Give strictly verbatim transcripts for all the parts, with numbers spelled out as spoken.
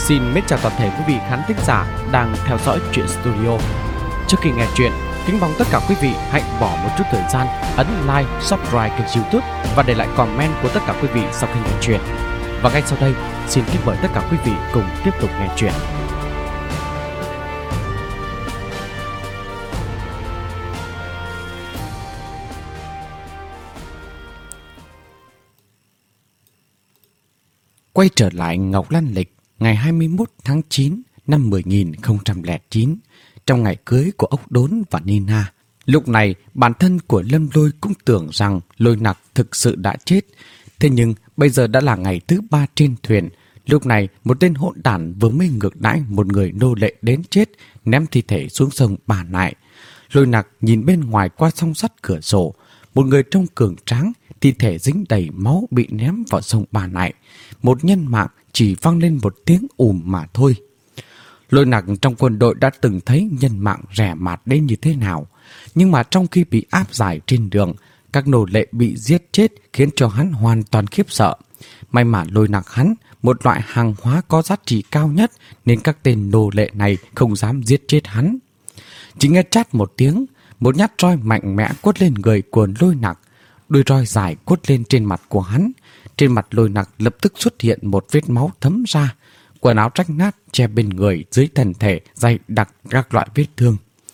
Xin mến chào toàn thể quý vị khán thính giả đang theo dõi Truyện Studio. Trước khi nghe chuyện, kính mong tất cả quý vị hãy bỏ một chút thời gian ấn like, subscribe kênh YouTube và để lại comment của tất cả quý vị sau khi nghe chuyện. Và ngay sau đây, xin kính mời tất cả quý vị cùng tiếp tục nghe chuyện. Quay trở lại Ngọc Lan lịch ngày hai mươi mốt tháng chín năm mười nghìn không trăm lẻ chín, trong ngày cưới của ốc Đốn và Nina. Lúc này, bản thân của Lâm Lôi cũng tưởng rằng Lôi Nặc thực sự đã chết. Thế nhưng, bây giờ đã là ngày thứ ba trên thuyền. Lúc này, một tên hỗn đản vừa mới ngược đãi một người nô lệ đến chết, ném thi thể xuống sông Bà Nại. Lôi Nặc nhìn bên ngoài qua song sắt cửa sổ. Một người trông cường tráng, thi thể dính đầy máu bị ném vào sông Bà Nại. Một nhân mạng chỉ vang lên một tiếng ùm mà thôi. Lôi Nặc trong quân đội đã từng thấy nhân mạng rẻ mạt đến như thế nào. Nhưng mà trong khi bị áp giải trên đường, các nô lệ bị giết chết khiến cho hắn hoàn toàn khiếp sợ. May mà Lôi Nặc hắn, một loại hàng hóa có giá trị cao nhất, nên các tên nô lệ này không dám giết chết hắn. Chỉ nghe chát một tiếng, một nhát roi mạnh mẽ quất lên người của Lôi Nặc. Đôi roi dài quất lên trên mặt của hắn. Trên mặt Lôi Nặc lập tức xuất hiện một vết máu thấm ra. Quần áo rách nát che bên người, dưới thân thể dày đặc các loại vết thương.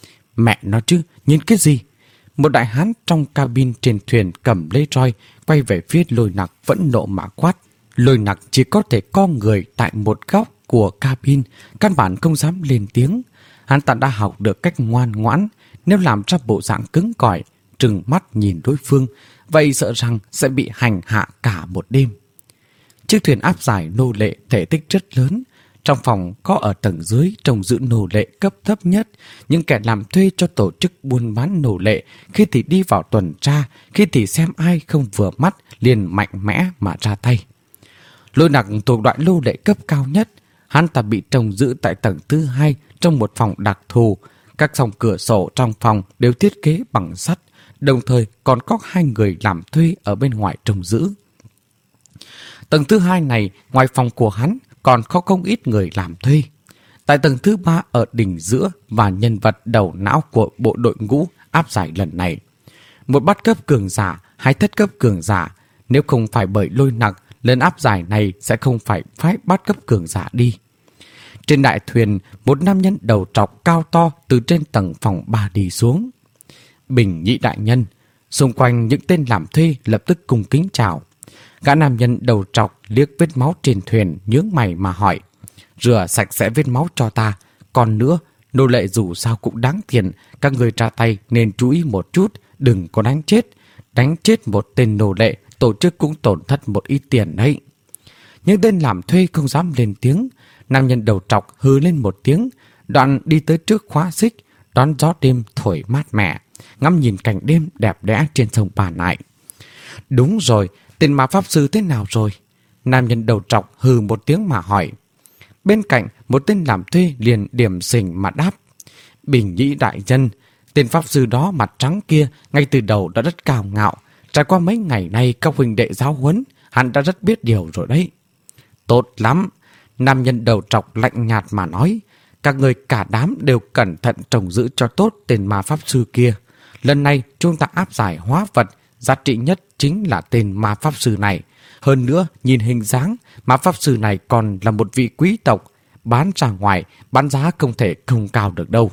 Mẹ nó chứ, nhìn cái gì? Một đại hán trong cabin trên thuyền cầm lấy roi, quay về phía Lôi Nặc vẫn nộ mà quát. Lôi Nặc chỉ có thể co người tại một góc của cabin, căn bản không dám lên tiếng. Hắn ta đã học được cách ngoan ngoãn, nếu làm ra bộ dạng cứng cỏi, trừng mắt nhìn đối phương, vậy sợ rằng sẽ bị hành hạ cả một đêm. Chiếc thuyền áp giải nô lệ thể tích rất lớn. Trong phòng có ở tầng dưới trông giữ nô lệ cấp thấp nhất, những kẻ làm thuê cho tổ chức buôn bán nô lệ, khi thì đi vào tuần tra, khi thì xem ai không vừa mắt liền mạnh mẽ mà ra tay. Lôi Nặc thuộc loại nô lệ cấp cao nhất. Hắn ta bị trông giữ tại tầng thứ hai trong một phòng đặc thù. Các song cửa sổ trong phòng đều thiết kế bằng sắt, đồng thời còn có hai người làm thuê ở bên ngoài trông giữ. Tầng thứ hai này, ngoài phòng của hắn, còn có không ít người làm thuê. Tại tầng thứ ba ở đỉnh giữa và nhân vật đầu não của bộ đội ngũ áp giải lần này. Một bát cấp cường giả, hai thất cấp cường giả. Nếu không phải bởi Lôi Nặc, lần áp giải này sẽ không phải phái bát cấp cường giả đi. Trên đại thuyền, một nam nhân đầu trọc cao to từ trên tầng phòng ba đi xuống. Bình nhị đại nhân. Xung quanh những tên làm thuê lập tức cung kính chào. Gã nam nhân đầu trọc liếc vết máu trên thuyền, nhướng mày mà hỏi. Rửa sạch sẽ vết máu cho ta. Còn nữa, nô lệ dù sao cũng đáng tiền, các người ra tay nên chú ý một chút, đừng có đánh chết. Đánh chết một tên nô lệ, tổ chức cũng tổn thất một ít tiền đấy. Những tên làm thuê không dám lên tiếng. Nam nhân đầu trọc hừ lên một tiếng, đoạn đi tới trước khóa xích, đón gió đêm thổi mát mẻ, ngắm nhìn cảnh đêm đẹp đẽ trên sông Bà Nại. Đúng rồi, tên ma pháp sư thế nào rồi? Nam nhân đầu trọc hừ một tiếng mà hỏi. Bên cạnh, một tên làm thuê liền điểm xình mà đáp. Bình nhĩ đại nhân, tên pháp sư đó mặt trắng kia ngay từ đầu đã rất cao ngạo. Trải qua mấy ngày nay các huynh đệ giáo huấn, hắn đã rất biết điều rồi đấy. Tốt lắm. Nam nhân đầu trọc lạnh nhạt mà nói. Các người cả đám đều cẩn thận trông giữ cho tốt tên ma pháp sư kia. Lần này chúng ta áp giải hóa vật, giá trị nhất chính là tên ma pháp sư này. Hơn nữa, nhìn hình dáng, ma pháp sư này còn là một vị quý tộc. Bán ra ngoài, bán giá không thể không cao được đâu.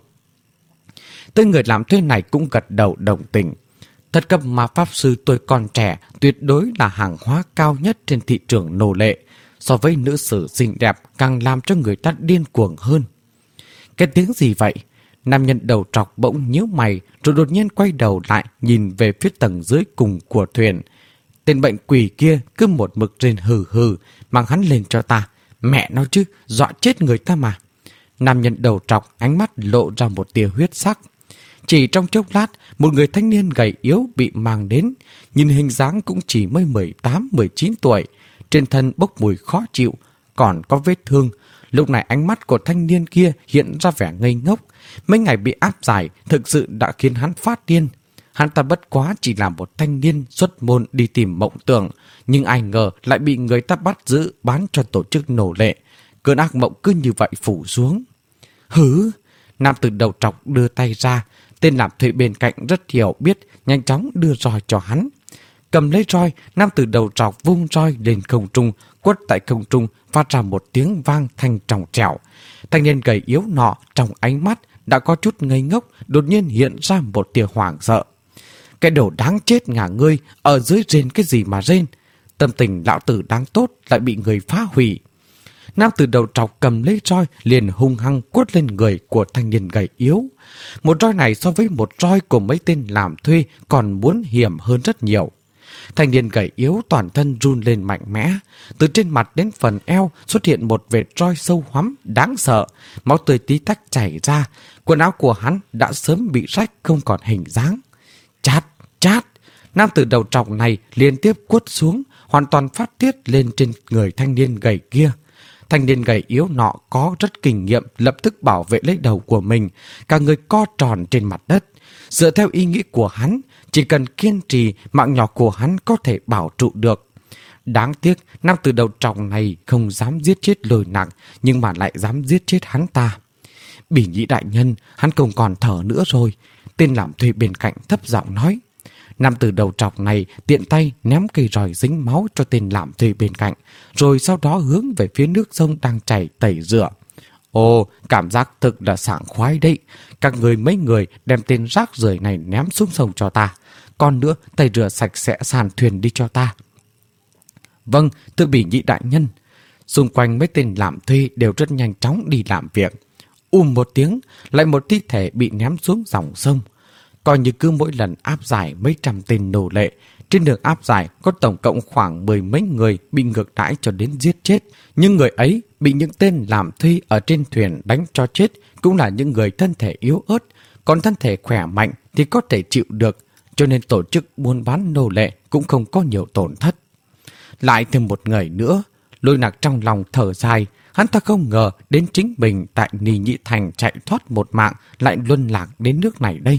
Tên người làm thuê này cũng gật đầu đồng tình. Thất cấp ma pháp sư tuổi còn trẻ tuyệt đối là hàng hóa cao nhất trên thị trường nô lệ. So với nữ sử xinh đẹp càng làm cho người ta điên cuồng hơn. Cái tiếng gì vậy? Nam nhân đầu trọc bỗng nhíu mày rồi đột nhiên quay đầu lại nhìn về phía tầng dưới cùng của thuyền. Tên bệnh quỷ kia cứ một mực rên hừ hừ, mang hắn lên cho ta. Mẹ nó chứ, dọa chết người ta mà. Nam nhân đầu trọc ánh mắt lộ ra một tia huyết sắc. Chỉ trong chốc lát, một người thanh niên gầy yếu bị mang đến. Nhìn hình dáng cũng chỉ mới mười tám mười chín tuổi. Trên thân bốc mùi khó chịu, còn có vết thương. Lúc này ánh mắt của thanh niên kia hiện ra vẻ ngây ngốc. Mấy ngày bị áp giải thực sự đã khiến hắn phát điên. Hắn ta bất quá chỉ là một thanh niên xuất môn đi tìm mộng tưởng, nhưng ai ngờ lại bị người ta bắt giữ bán cho tổ chức nô lệ. cơn ác mộng cứ như vậy phủ xuống. Hứ! Nam tử đầu trọc đưa tay ra. Tên làm thuê bên cạnh rất hiểu biết, nhanh chóng đưa roi cho hắn. Cầm lấy roi, nam tử đầu trọc vung roi lên không trung, quất tại không trung phát ra một tiếng vang thanh trong trẻo. Thanh niên gầy yếu nọ trong ánh mắt đã có chút ngây ngốc, đột nhiên hiện ra một tia hoảng sợ. Cái đồ đáng chết ngả ngươi, ở dưới rên cái gì mà rên? Tâm tình lão tử đáng tốt lại bị người phá hủy. Nam tử đầu trọc cầm lấy roi liền hung hăng quất lên người của thanh niên gầy yếu. Một roi này so với một roi của mấy tên làm thuê còn muốn hiểm hơn rất nhiều. Thanh niên gầy yếu toàn thân run lên mạnh mẽ. Từ trên mặt đến phần eo xuất hiện một vệt roi sâu hoắm đáng sợ. Máu tươi tí tách chảy ra. Quần áo của hắn đã sớm bị rách không còn hình dáng. Chát, chát. Nam tử đầu trọc này liên tiếp quất xuống, hoàn toàn phát tiết lên trên người thanh niên gầy kia. Thanh niên gầy yếu nọ có rất kinh nghiệm, lập tức bảo vệ lấy đầu của mình, cả người co tròn trên mặt đất. Dựa theo ý nghĩ của hắn, chỉ cần kiên trì, mạng nhỏ của hắn có thể bảo trụ được. Đáng tiếc, nam tử đầu trọc này không dám giết chết Lôi Nặc, nhưng mà lại dám giết chết hắn ta. Bỉ Nhĩ đại nhân, hắn không còn thở nữa rồi. Tên làm thuê bên cạnh thấp giọng nói. Nam tử đầu trọc này tiện tay ném cây roi dính máu cho tên làm thuê bên cạnh, rồi sau đó hướng về phía nước sông đang chảy tẩy rửa. Ồ, cảm giác thực là sảng khoái đấy. Các người mấy người đem tên rác rưởi này ném xuống sông cho ta. Còn nữa, tẩy rửa sạch sẽ sàn thuyền đi cho ta. Vâng, thưa Bỉ Nhĩ đại nhân. Xung quanh mấy tên làm thuê đều rất nhanh chóng đi làm việc. Ùm một tiếng, lại một thi thể bị ném xuống dòng sông. Coi như cứ mỗi lần áp giải mấy trăm tên nô lệ, trên đường áp giải có tổng cộng khoảng mười mấy người bị ngược đãi cho đến giết chết. Nhưng người ấy bị những tên làm thuê ở trên thuyền đánh cho chết cũng là những người thân thể yếu ớt, còn thân thể khỏe mạnh thì có thể chịu được, cho nên tổ chức buôn bán nô lệ cũng không có nhiều tổn thất. Lại thêm một người nữa, Lôi Nặc trong lòng thở dài, hắn ta không ngờ đến chính mình tại Nì Nhị Thành chạy thoát một mạng lại luân lạc đến nước này đây.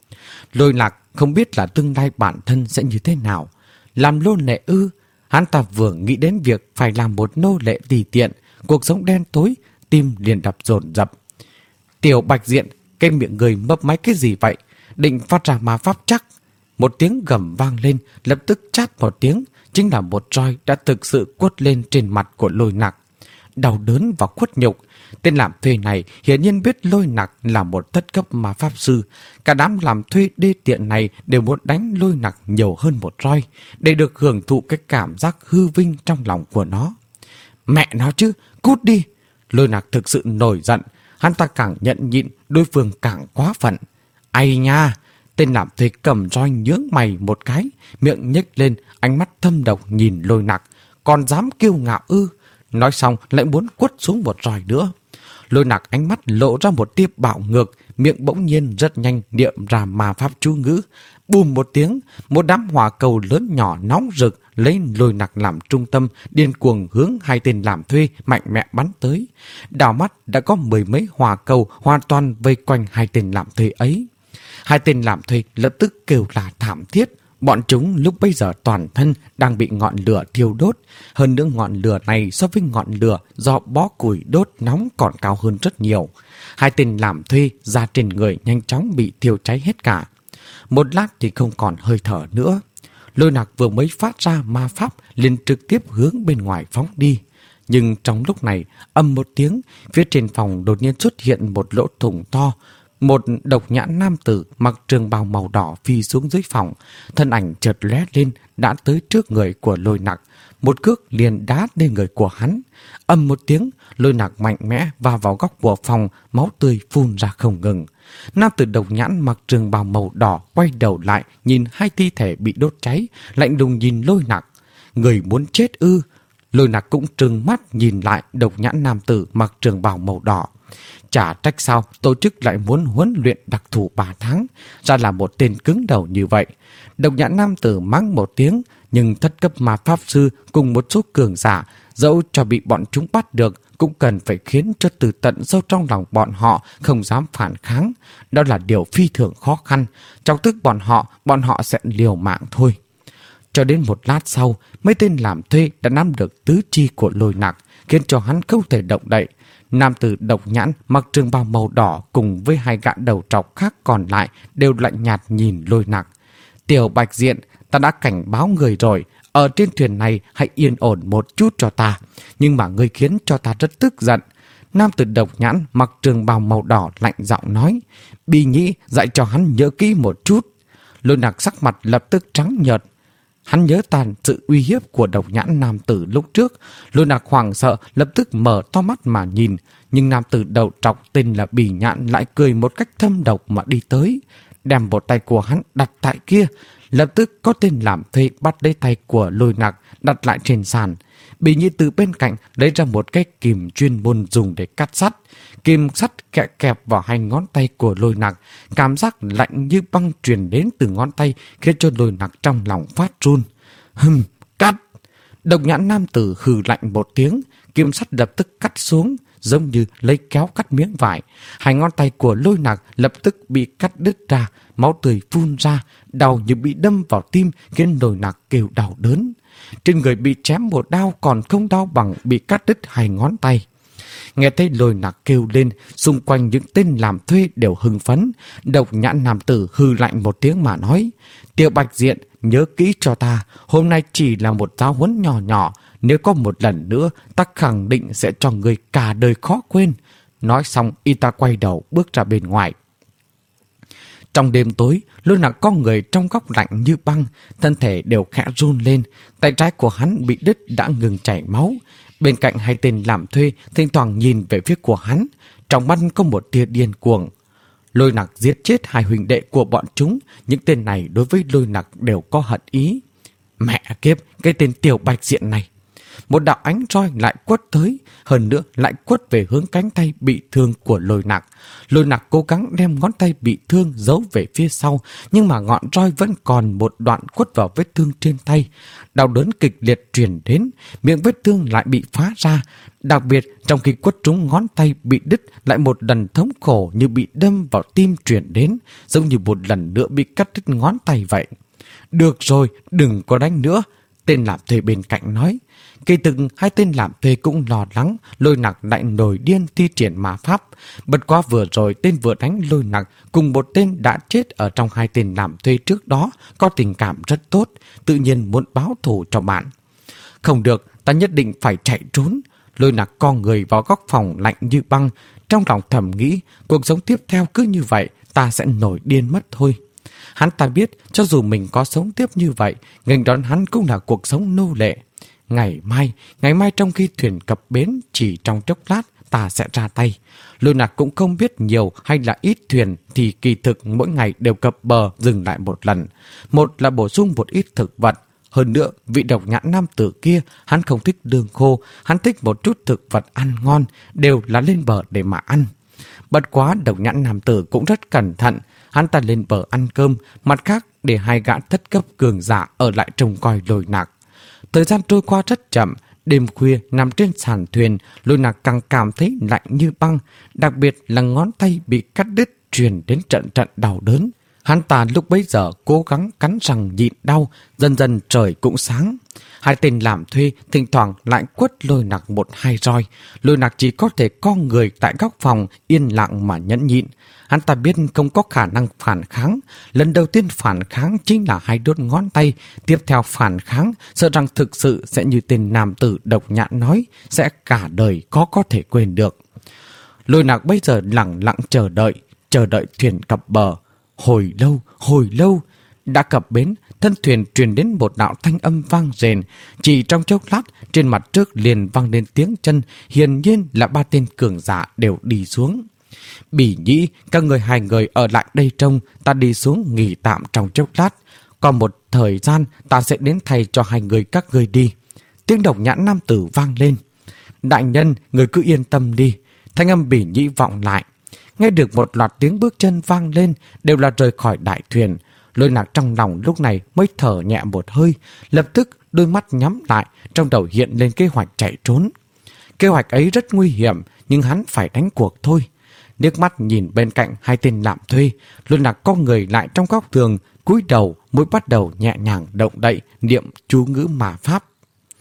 Lôi Lạc không biết là tương lai bản thân sẽ như thế nào. Làm nô lệ ư? Hắn ta vừa nghĩ đến việc phải làm một nô lệ tùy tiện, cuộc sống đen tối, tim liền đập dồn dập. Tiểu Bạch Diện, cái miệng người mấp máy cái gì vậy? Định phát ra ma pháp chắc? Một tiếng gầm vang lên, lập tức chát một tiếng, chính là một roi đã thực sự quất lên trên mặt của Lôi Nặc. Đau đớn và khuất nhục. Tên làm thuê này hiển nhiên biết Lôi Nặc là một thất cấp ma pháp sư. Cả đám làm thuê đê tiện này đều muốn đánh Lôi Nặc nhiều hơn một roi, để được hưởng thụ cái cảm giác hư vinh trong lòng của nó. Mẹ nó chứ, cút đi! Lôi Nặc thực sự nổi giận. Hắn ta càng nhận nhịn, đối phương càng quá phận. Ai nha! Tên làm thuê cầm roi nhướng mày một cái, miệng nhếch lên, ánh mắt thâm độc nhìn Lôi Nặc. Còn dám kiêu ngạo ư? Nói xong lại muốn quất xuống một roi nữa. Lôi Nặc ánh mắt lộ ra một tia bạo ngược, miệng bỗng nhiên rất nhanh niệm ra ma pháp chú ngữ. Bùm một tiếng, một đám hỏa cầu lớn nhỏ nóng rực lấy Lôi Nặc làm trung tâm, điên cuồng hướng hai tên làm thuê mạnh mẽ bắn tới. Đảo mắt đã có mười mấy hỏa cầu hoàn toàn vây quanh hai tên làm thuê ấy. Hai tên làm thuê lập tức kêu là thảm thiết. Bọn chúng lúc bây giờ toàn thân đang bị ngọn lửa thiêu đốt. Hơn nữa ngọn lửa này so với ngọn lửa do bó củi đốt nóng còn cao hơn rất nhiều. Hai tên làm thuê da trên người nhanh chóng bị thiêu cháy hết cả. Một lát thì không còn hơi thở nữa. Lôi Nặc vừa mới phát ra ma pháp liền trực tiếp hướng bên ngoài phóng đi. Nhưng trong lúc này, ầm một tiếng, phía trên phòng đột nhiên xuất hiện một lỗ thủng to. Một độc nhãn nam tử mặc trường bào màu đỏ phi xuống dưới phòng, thân ảnh chợt lóe lên đã tới trước người của Lôi Nặc, một cước liền đá lên người của hắn. Ầm một tiếng, Lôi Nặc mạnh mẽ va vào góc của phòng, máu tươi phun ra không ngừng. Nam tử độc nhãn mặc trường bào màu đỏ quay đầu lại nhìn hai thi thể bị đốt cháy, lạnh lùng nhìn Lôi Nặc. Người muốn chết ư? Lôi Nặc cũng trừng mắt nhìn lại độc nhãn nam tử mặc trường bào màu đỏ. Chả trách sao tổ chức lại muốn huấn luyện đặc thù ba tháng, ra là một tên cứng đầu như vậy. Độc nhãn nam tử mắng một tiếng, nhưng thất cấp ma pháp sư cùng một số cường giả, dẫu cho bị bọn chúng bắt được, cũng cần phải khiến cho từ tận sâu trong lòng bọn họ không dám phản kháng. Đó là điều phi thường khó khăn. Chọc tức bọn họ, bọn họ sẽ liều mạng thôi. Cho đến một lát sau, mấy tên làm thuê đã nắm được tứ chi của Lôi Nặc. khiến cho hắn không thể động đậy. Nam tử độc nhãn mặc trường bào màu đỏ cùng với hai gã đầu trọc khác còn lại đều lạnh nhạt nhìn Lôi Nặc. Tiểu Bạch Diện, ta đã cảnh báo người rồi, ở trên thuyền này hãy yên ổn một chút cho ta, nhưng mà ngươi khiến cho ta rất tức giận. Nam tử độc nhãn mặc trường bào màu đỏ lạnh giọng nói. Bì Nhĩ dạy cho hắn nhớ kỹ một chút. Lôi Nặc sắc mặt lập tức trắng nhợt. Hắn nhớ tàn sự uy hiếp của độc nhãn nam tử lúc trước. Lôi Nặc hoảng sợ lập tức mở to mắt mà nhìn. Nhưng nam tử đầu trọc tên là Bì Nhãn lại cười một cách thâm độc mà đi tới, đem một tay của hắn đặt tại kia. Lập tức có tên làm thuê bắt lấy tay của Lôi Nặc đặt lại trên sàn. Bì Nhĩ từ bên cạnh lấy ra một cái kìm chuyên môn dùng để cắt sắt. Kìm sắt kẹp kẹp vào hai ngón tay của Lôi Nặc. Cảm giác lạnh như băng truyền đến từ ngón tay khiến cho Lôi Nặc trong lòng phát run. Hừm, cắt! Độc nhãn nam tử hừ lạnh một tiếng. Kìm sắt lập tức cắt xuống, giống như lấy kéo cắt miếng vải. Hai ngón tay của Lôi Nặc lập tức bị cắt đứt ra, máu tươi phun ra, đau như bị đâm vào tim khiến Lôi Nặc kêu đau đớn. Trên người bị chém một đao còn không đau bằng bị cắt đứt hai ngón tay. Nghe thấy Lôi Nặc kêu lên, xung quanh những tên làm thuê đều hưng phấn. Độc nhãn nam tử hư lạnh một tiếng mà nói. Tiểu Bạch Diện, nhớ kỹ cho ta, hôm nay chỉ là một giáo huấn nhỏ nhỏ. Nếu có một lần nữa, ta khẳng định sẽ cho người cả đời khó quên. Nói xong, y ta quay đầu bước ra bên ngoài. Trong đêm tối, Lôi Nặc có người trong góc lạnh như băng, thân thể đều khẽ run lên, tay trái của hắn bị đứt đã ngừng chảy máu. Bên cạnh hai tên làm thuê thỉnh thoảng nhìn về phía của hắn, trong mắt có một tia điên cuồng. Lôi Nặc giết chết hai huynh đệ của bọn chúng, những tên này đối với Lôi Nặc đều có hận ý. Mẹ kiếp, cái tên Tiểu Bạch Diện này! Một đạo ánh roi lại quất tới, hơn nữa lại quất về hướng cánh tay bị thương của Lôi Nặc. Lôi Nặc cố gắng đem ngón tay bị thương giấu về phía sau, nhưng mà ngọn roi vẫn còn một đoạn quất vào vết thương trên tay. Đau đớn kịch liệt truyền đến, miệng vết thương lại bị phá ra. Đặc biệt, trong khi quất trúng ngón tay bị đứt, lại một lần thống khổ như bị đâm vào tim truyền đến, giống như một lần nữa bị cắt đứt ngón tay vậy. Được rồi, đừng có đánh nữa, tên làm thuê bên cạnh nói. Kỳ thực hai tên làm thuê cũng lo lắng Lôi Nặc lại nổi điên thi triển ma pháp. Bất quá vừa rồi tên vừa đánh Lôi Nặc cùng một tên đã chết ở trong hai tên làm thuê trước đó có tình cảm rất tốt, tự nhiên muốn báo thù cho bạn. Không được, ta nhất định phải chạy trốn. Lôi Nặc co người vào góc phòng lạnh như băng, trong lòng thầm nghĩ cuộc sống tiếp theo cứ như vậy ta sẽ nổi điên mất thôi. Hắn ta biết cho dù mình có sống tiếp như vậy, nghênh đón hắn cũng là cuộc sống nô lệ. Ngày mai, ngày mai trong khi thuyền cập bến, chỉ trong chốc lát ta sẽ ra tay. Lôi Nặc cũng không biết nhiều hay là ít thuyền thì kỳ thực mỗi ngày đều cập bờ dừng lại một lần. Một là bổ sung một ít thực vật. Hơn nữa, vị độc nhãn nam tử kia, hắn không thích lương khô, hắn thích một chút thực vật ăn ngon, đều là lên bờ để mà ăn. Bất quá độc nhãn nam tử cũng rất cẩn thận, hắn ta lên bờ ăn cơm, mặt khác để hai gã thất cấp cường giả ở lại trông coi Lôi Nặc. Thời gian trôi qua rất chậm, đêm khuya nằm trên sàn thuyền, Lôi Nặc càng cảm thấy lạnh như băng, đặc biệt là ngón tay bị cắt đứt truyền đến trận trận đau đớn. Hắn ta lúc bấy giờ cố gắng cắn răng nhịn đau, dần dần trời cũng sáng. Hai tên làm thuê thỉnh thoảng lại quất Lôi Nặc một hai roi. Lôi Nặc chỉ có thể co người tại góc phòng yên lặng mà nhẫn nhịn. Hắn ta biết không có khả năng phản kháng. Lần đầu tiên phản kháng chính là hai đốt ngón tay. Tiếp theo phản kháng, sợ rằng thực sự sẽ như tên nam tử độc nhãn nói, sẽ cả đời khó có thể quên được. Lôi Nặc bây giờ lặng lặng chờ đợi, chờ đợi thuyền cập bờ. Hồi lâu, hồi lâu, đã cập bến, thân thuyền truyền đến một đạo thanh âm vang rền. Chỉ trong chốc lát, trên mặt trước liền vang lên tiếng chân, hiển nhiên là ba tên cường giả đều đi xuống. Bỉ Nhĩ, các người hai người ở lại đây trông, ta đi xuống nghỉ tạm trong chốc lát. Còn một thời gian, ta sẽ đến thay cho hai người các người đi. Tiếng độc nhãn nam tử vang lên. Đại nhân, người cứ yên tâm đi. Thanh âm Bỉ Nhĩ vọng lại. Nghe được một loạt tiếng bước chân vang lên, đều là rời khỏi đại thuyền. Lôi Nặc trong lòng lúc này mới thở nhẹ một hơi, lập tức đôi mắt nhắm lại, trong đầu hiện lên kế hoạch chạy trốn. Kế hoạch ấy rất nguy hiểm, nhưng hắn phải đánh cuộc thôi. Liếc mắt nhìn bên cạnh hai tên làm thuê, Lôi Nặc co người lại trong góc tường, cúi đầu, mũi bắt đầu nhẹ nhàng động đậy, niệm chú ngữ mà pháp.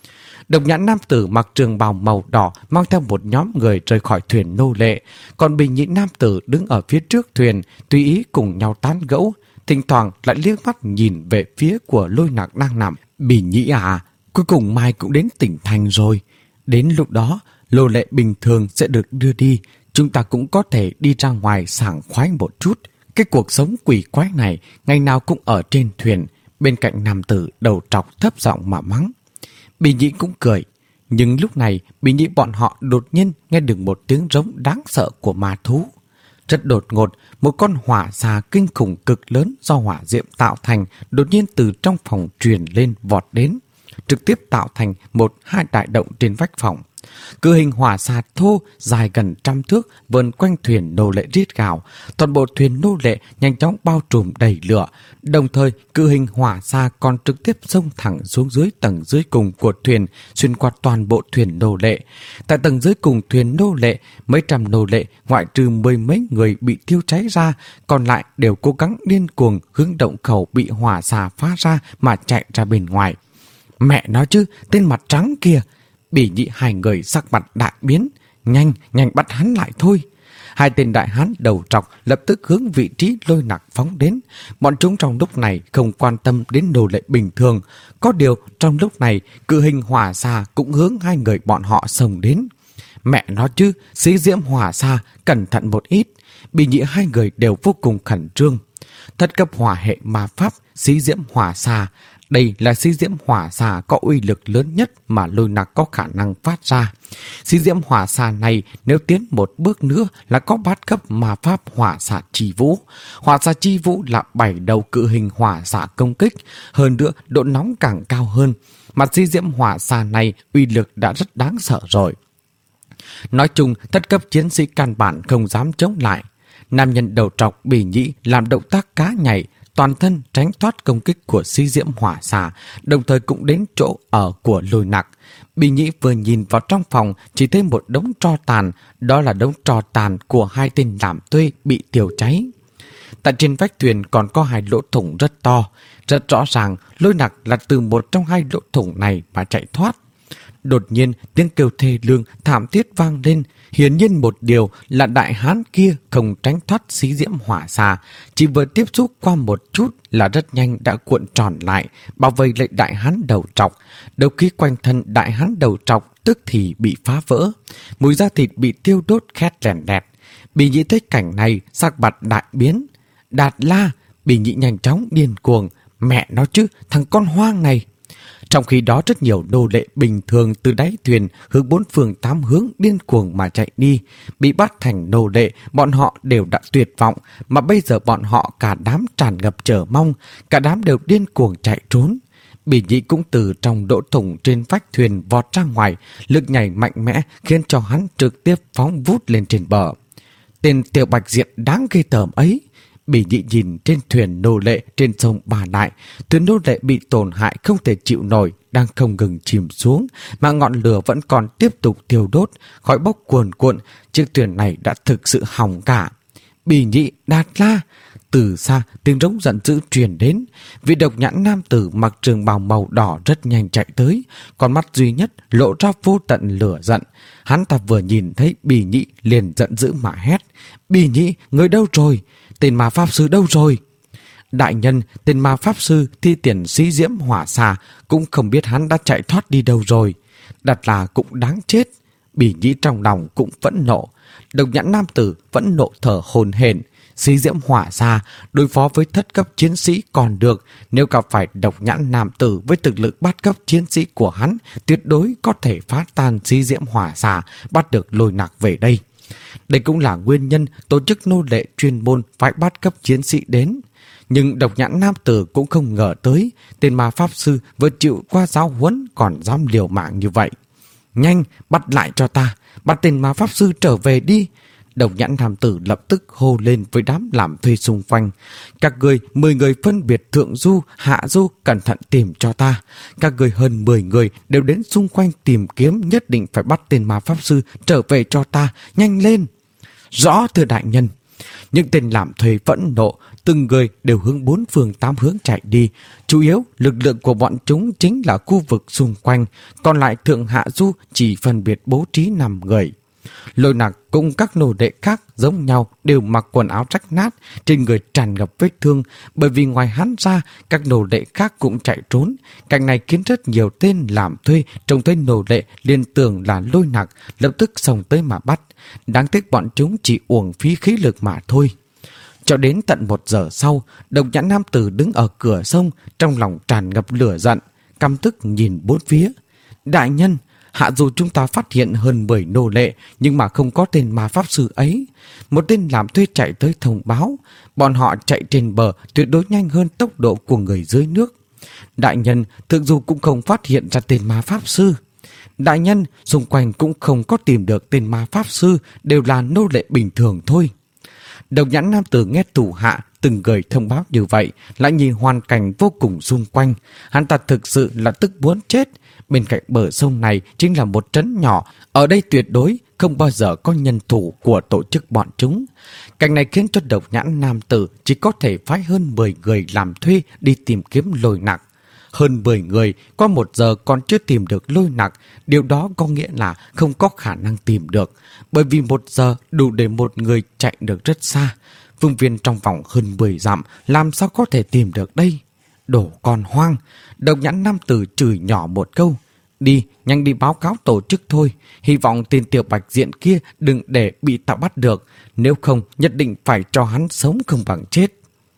Độc nhãn nam tử mặc trường bào màu đỏ mang theo một nhóm người rời khỏi thuyền nô lệ, còn Bình Nhĩ nam tử đứng ở phía trước thuyền tùy ý cùng nhau tán gẫu, thỉnh thoảng lại liếc mắt nhìn về phía của Lôi Nặc đang nằm. Bình Nhĩ à, cuối cùng mai cũng đến tỉnh thành rồi. Đến lúc đó, nô lệ bình thường sẽ được đưa đi, chúng ta cũng có thể đi ra ngoài sảng khoái một chút. Cái cuộc sống quỷ quái này ngày nào cũng ở trên thuyền. Bên cạnh nam tử đầu trọc thấp giọng mà mắng. Bình Nhĩ cũng cười. Nhưng lúc này Bình Nhĩ bọn họ đột nhiên nghe được một tiếng rống đáng sợ của ma thú. Rất đột ngột, một con hỏa xà kinh khủng cực lớn do hỏa diệm tạo thành đột nhiên từ trong phòng truyền lên vọt đến, trực tiếp tạo thành một hai đại động trên vách phòng. Cự hình hỏa xà thô dài gần trăm thước vờn quanh thuyền nô lệ rít gào, toàn bộ thuyền nô lệ nhanh chóng bao trùm đầy lửa. Đồng thời cự hình hỏa xà còn trực tiếp xông thẳng xuống dưới tầng dưới cùng của thuyền, xuyên qua toàn bộ thuyền nô lệ. Tại tầng dưới cùng thuyền nô lệ, mấy trăm nô lệ ngoại trừ mười mấy người bị thiêu cháy ra, còn lại đều cố gắng điên cuồng hướng động khẩu bị hỏa xà phá ra mà chạy ra bên ngoài. Mẹ nói chứ, tên mặt trắng kia! Bỉ Nhĩ hai người sắc mặt đại biến. Nhanh, nhanh bắt hắn lại thôi. Hai tên đại hán đầu trọc lập tức hướng vị trí Lôi Nặc phóng đến. Bọn chúng trong lúc này không quan tâm đến nô lệ bình thường. Có điều trong lúc này cự hình hỏa xà cũng hướng hai người bọn họ xông đến. Mẹ nói chứ, xí diễm hỏa xà, cẩn thận một ít. Bỉ Nhĩ hai người đều vô cùng khẩn trương. Thất cấp hỏa hệ ma pháp xí diễm hỏa xà. Đây là xí diễm hỏa xà có uy lực lớn nhất mà Lôi Nặc có khả năng phát ra. Xí diễm hỏa xà này nếu tiến một bước nữa là có bát cấp ma pháp hỏa xà chi vũ. Hỏa xà chi vũ là bảy đầu cự hình hỏa xà công kích, hơn nữa độ nóng càng cao hơn. Mà xí diễm hỏa xà này uy lực đã rất đáng sợ rồi. Nói chung, thất cấp chiến sĩ căn bản không dám chống lại. Nam nhân đầu trọc Bỉ Nhĩ làm động tác cá nhảy, toàn thân tránh thoát công kích của xí diễm hỏa xà, đồng thời cũng đến chỗ ở của Lôi Nặc. Bỉ Nhĩ vừa nhìn vào trong phòng chỉ thấy một đống tro tàn, đó là đống tro tàn của hai tên làm thuê bị thiêu cháy. Tại trên vách thuyền còn có hai lỗ thủng rất to, rất rõ ràng Lôi Nặc là từ một trong hai lỗ thủng này mà chạy thoát. Đột nhiên tiếng kêu thê lương thảm thiết vang lên. Hiển nhiên một điều là đại hán kia không tránh thoát xí diễm hỏa xà, chỉ vừa tiếp xúc qua một chút là rất nhanh đã cuộn tròn lại, bao vây lại đại hán đầu trọc. Đầu khí quanh thân đại hán đầu trọc tức thì bị phá vỡ, mùi da thịt bị tiêu đốt khét lẹn đẹt. Bỉ Nhĩ thấy cảnh này sắc mặt đại biến. Đạt la! Bỉ Nhĩ nhanh chóng điên cuồng. Mẹ nó chứ, thằng con hoang này! Trong khi đó rất nhiều nô lệ bình thường từ đáy thuyền hướng bốn phương tám hướng điên cuồng mà chạy đi. Bị bắt thành nô lệ, bọn họ đều đã tuyệt vọng, mà bây giờ bọn họ cả đám tràn ngập chờ mong, cả đám đều điên cuồng chạy trốn. Bỉ Nhĩ cũng từ trong lỗ thủng trên vách thuyền vọt ra ngoài, lực nhảy mạnh mẽ khiến cho hắn trực tiếp phóng vút lên trên bờ. Tên Tiểu Bạch Diện đáng ghê tởm ấy! Bỉ Nhĩ nhìn trên thuyền nô lệ trên sông Bà Đại, thuyền nô lệ bị tổn hại không thể chịu nổi, đang không ngừng chìm xuống, mà ngọn lửa vẫn còn tiếp tục thiêu đốt, khói bốc cuồn cuộn, chiếc thuyền này đã thực sự hỏng cả. Bỉ Nhĩ, Đạt la! Từ xa tiếng rống giận dữ truyền đến. Vị độc nhãn nam tử mặc trường bào màu đỏ rất nhanh chạy tới, con mắt duy nhất lộ ra vô tận lửa giận. Hắn ta vừa nhìn thấy Bỉ Nhĩ liền giận dữ mà hét. Bỉ Nhĩ, người đâu rồi? Tên ma pháp sư đâu rồi? Đại nhân, tên ma pháp sư thi tiền xí diễm hỏa xà cũng không biết hắn đã chạy thoát đi đâu rồi. Đặt là cũng đáng chết. Bỉ Nhĩ trong lòng cũng phẫn nộ. Độc nhãn nam tử vẫn nộ thở hổn hển. Xí diễm hỏa xà đối phó với thất cấp chiến sĩ còn được, nếu gặp phải độc nhãn nam tử với thực lực bát cấp chiến sĩ của hắn, tuyệt đối có thể phá tan xí diễm hỏa xà, bắt được Lôi Nặc về đây. Đây cũng là nguyên nhân tổ chức nô lệ chuyên môn phải bắt cấp chiến sĩ đến. Nhưng độc nhãn nam tử cũng không ngờ tới tên ma pháp sư vừa chịu qua giáo huấn còn dám liều mạng như vậy. Nhanh, bắt lại cho ta, bắt tên ma pháp sư trở về đi. Độc nhãn nam tử lập tức hô lên với đám làm thuê xung quanh. Các người, mười người phân biệt thượng du, hạ du, cẩn thận tìm cho ta. Các người hơn mười người đều đến xung quanh tìm kiếm, nhất định phải bắt tên ma pháp sư trở về cho ta, nhanh lên. Rõ thưa đại nhân. Những tên làm thuê phẫn nộ, từng người đều hướng bốn phương tám hướng chạy đi. Chủ yếu, lực lượng của bọn chúng chính là khu vực xung quanh, còn lại Thượng Hạ Du chỉ phân biệt bố trí năm người. Lôi Nặc cùng các nô lệ khác giống nhau đều mặc quần áo rách nát, trên người tràn ngập vết thương, bởi vì ngoài hắn ra, các nô lệ khác cũng chạy trốn. Cảnh này khiến rất nhiều tên làm thuê trông thấy nô lệ liền tưởng là Lôi Nặc, lập tức xông tới mà bắt. Đáng tiếc bọn chúng chỉ uổng phí khí lực mà thôi. Cho đến tận một giờ sau, Độc Nhãn nam tử đứng ở cửa sông, trong lòng tràn ngập lửa giận, căm tức nhìn bốn phía. Đại nhân, hạ dù chúng ta phát hiện hơn mười nô lệ, nhưng mà không có tên ma pháp sư ấy. Một tên làm thuê chạy tới thông báo, bọn họ chạy trên bờ tuyệt đối nhanh hơn tốc độ của người dưới nước. Đại nhân, Thượng Du cũng không phát hiện ra tên ma pháp sư. Đại nhân, xung quanh cũng không có tìm được tên ma pháp sư, đều là nô lệ bình thường thôi. Độc Nhãn nam tử nghe thủ hạ từng người thông báo như vậy, lại nhìn hoàn cảnh vô cùng xung quanh. Hắn ta thực sự là tức muốn chết. Bên cạnh bờ sông này chính là một trấn nhỏ, ở đây tuyệt đối không bao giờ có nhân thủ của tổ chức bọn chúng. Cảnh này khiến cho Độc Nhãn nam tử chỉ có thể phái hơn mười người làm thuê đi tìm kiếm Lôi Nặc. Hơn mười người, qua một giờ còn chưa tìm được Lôi Nặc, điều đó có nghĩa là không có khả năng tìm được, bởi vì một giờ đủ để một người chạy được rất xa. Phương viên trong vòng hơn mười dặm, làm sao có thể tìm được đây? Đổ con hoang. Độc Nhãn nam tử chửi nhỏ một câu. Đi, nhanh đi báo cáo tổ chức thôi. Hy vọng tên Tiểu Bạch Diện kia đừng để bị tao bắt được, nếu không nhất định phải cho hắn sống không bằng chết.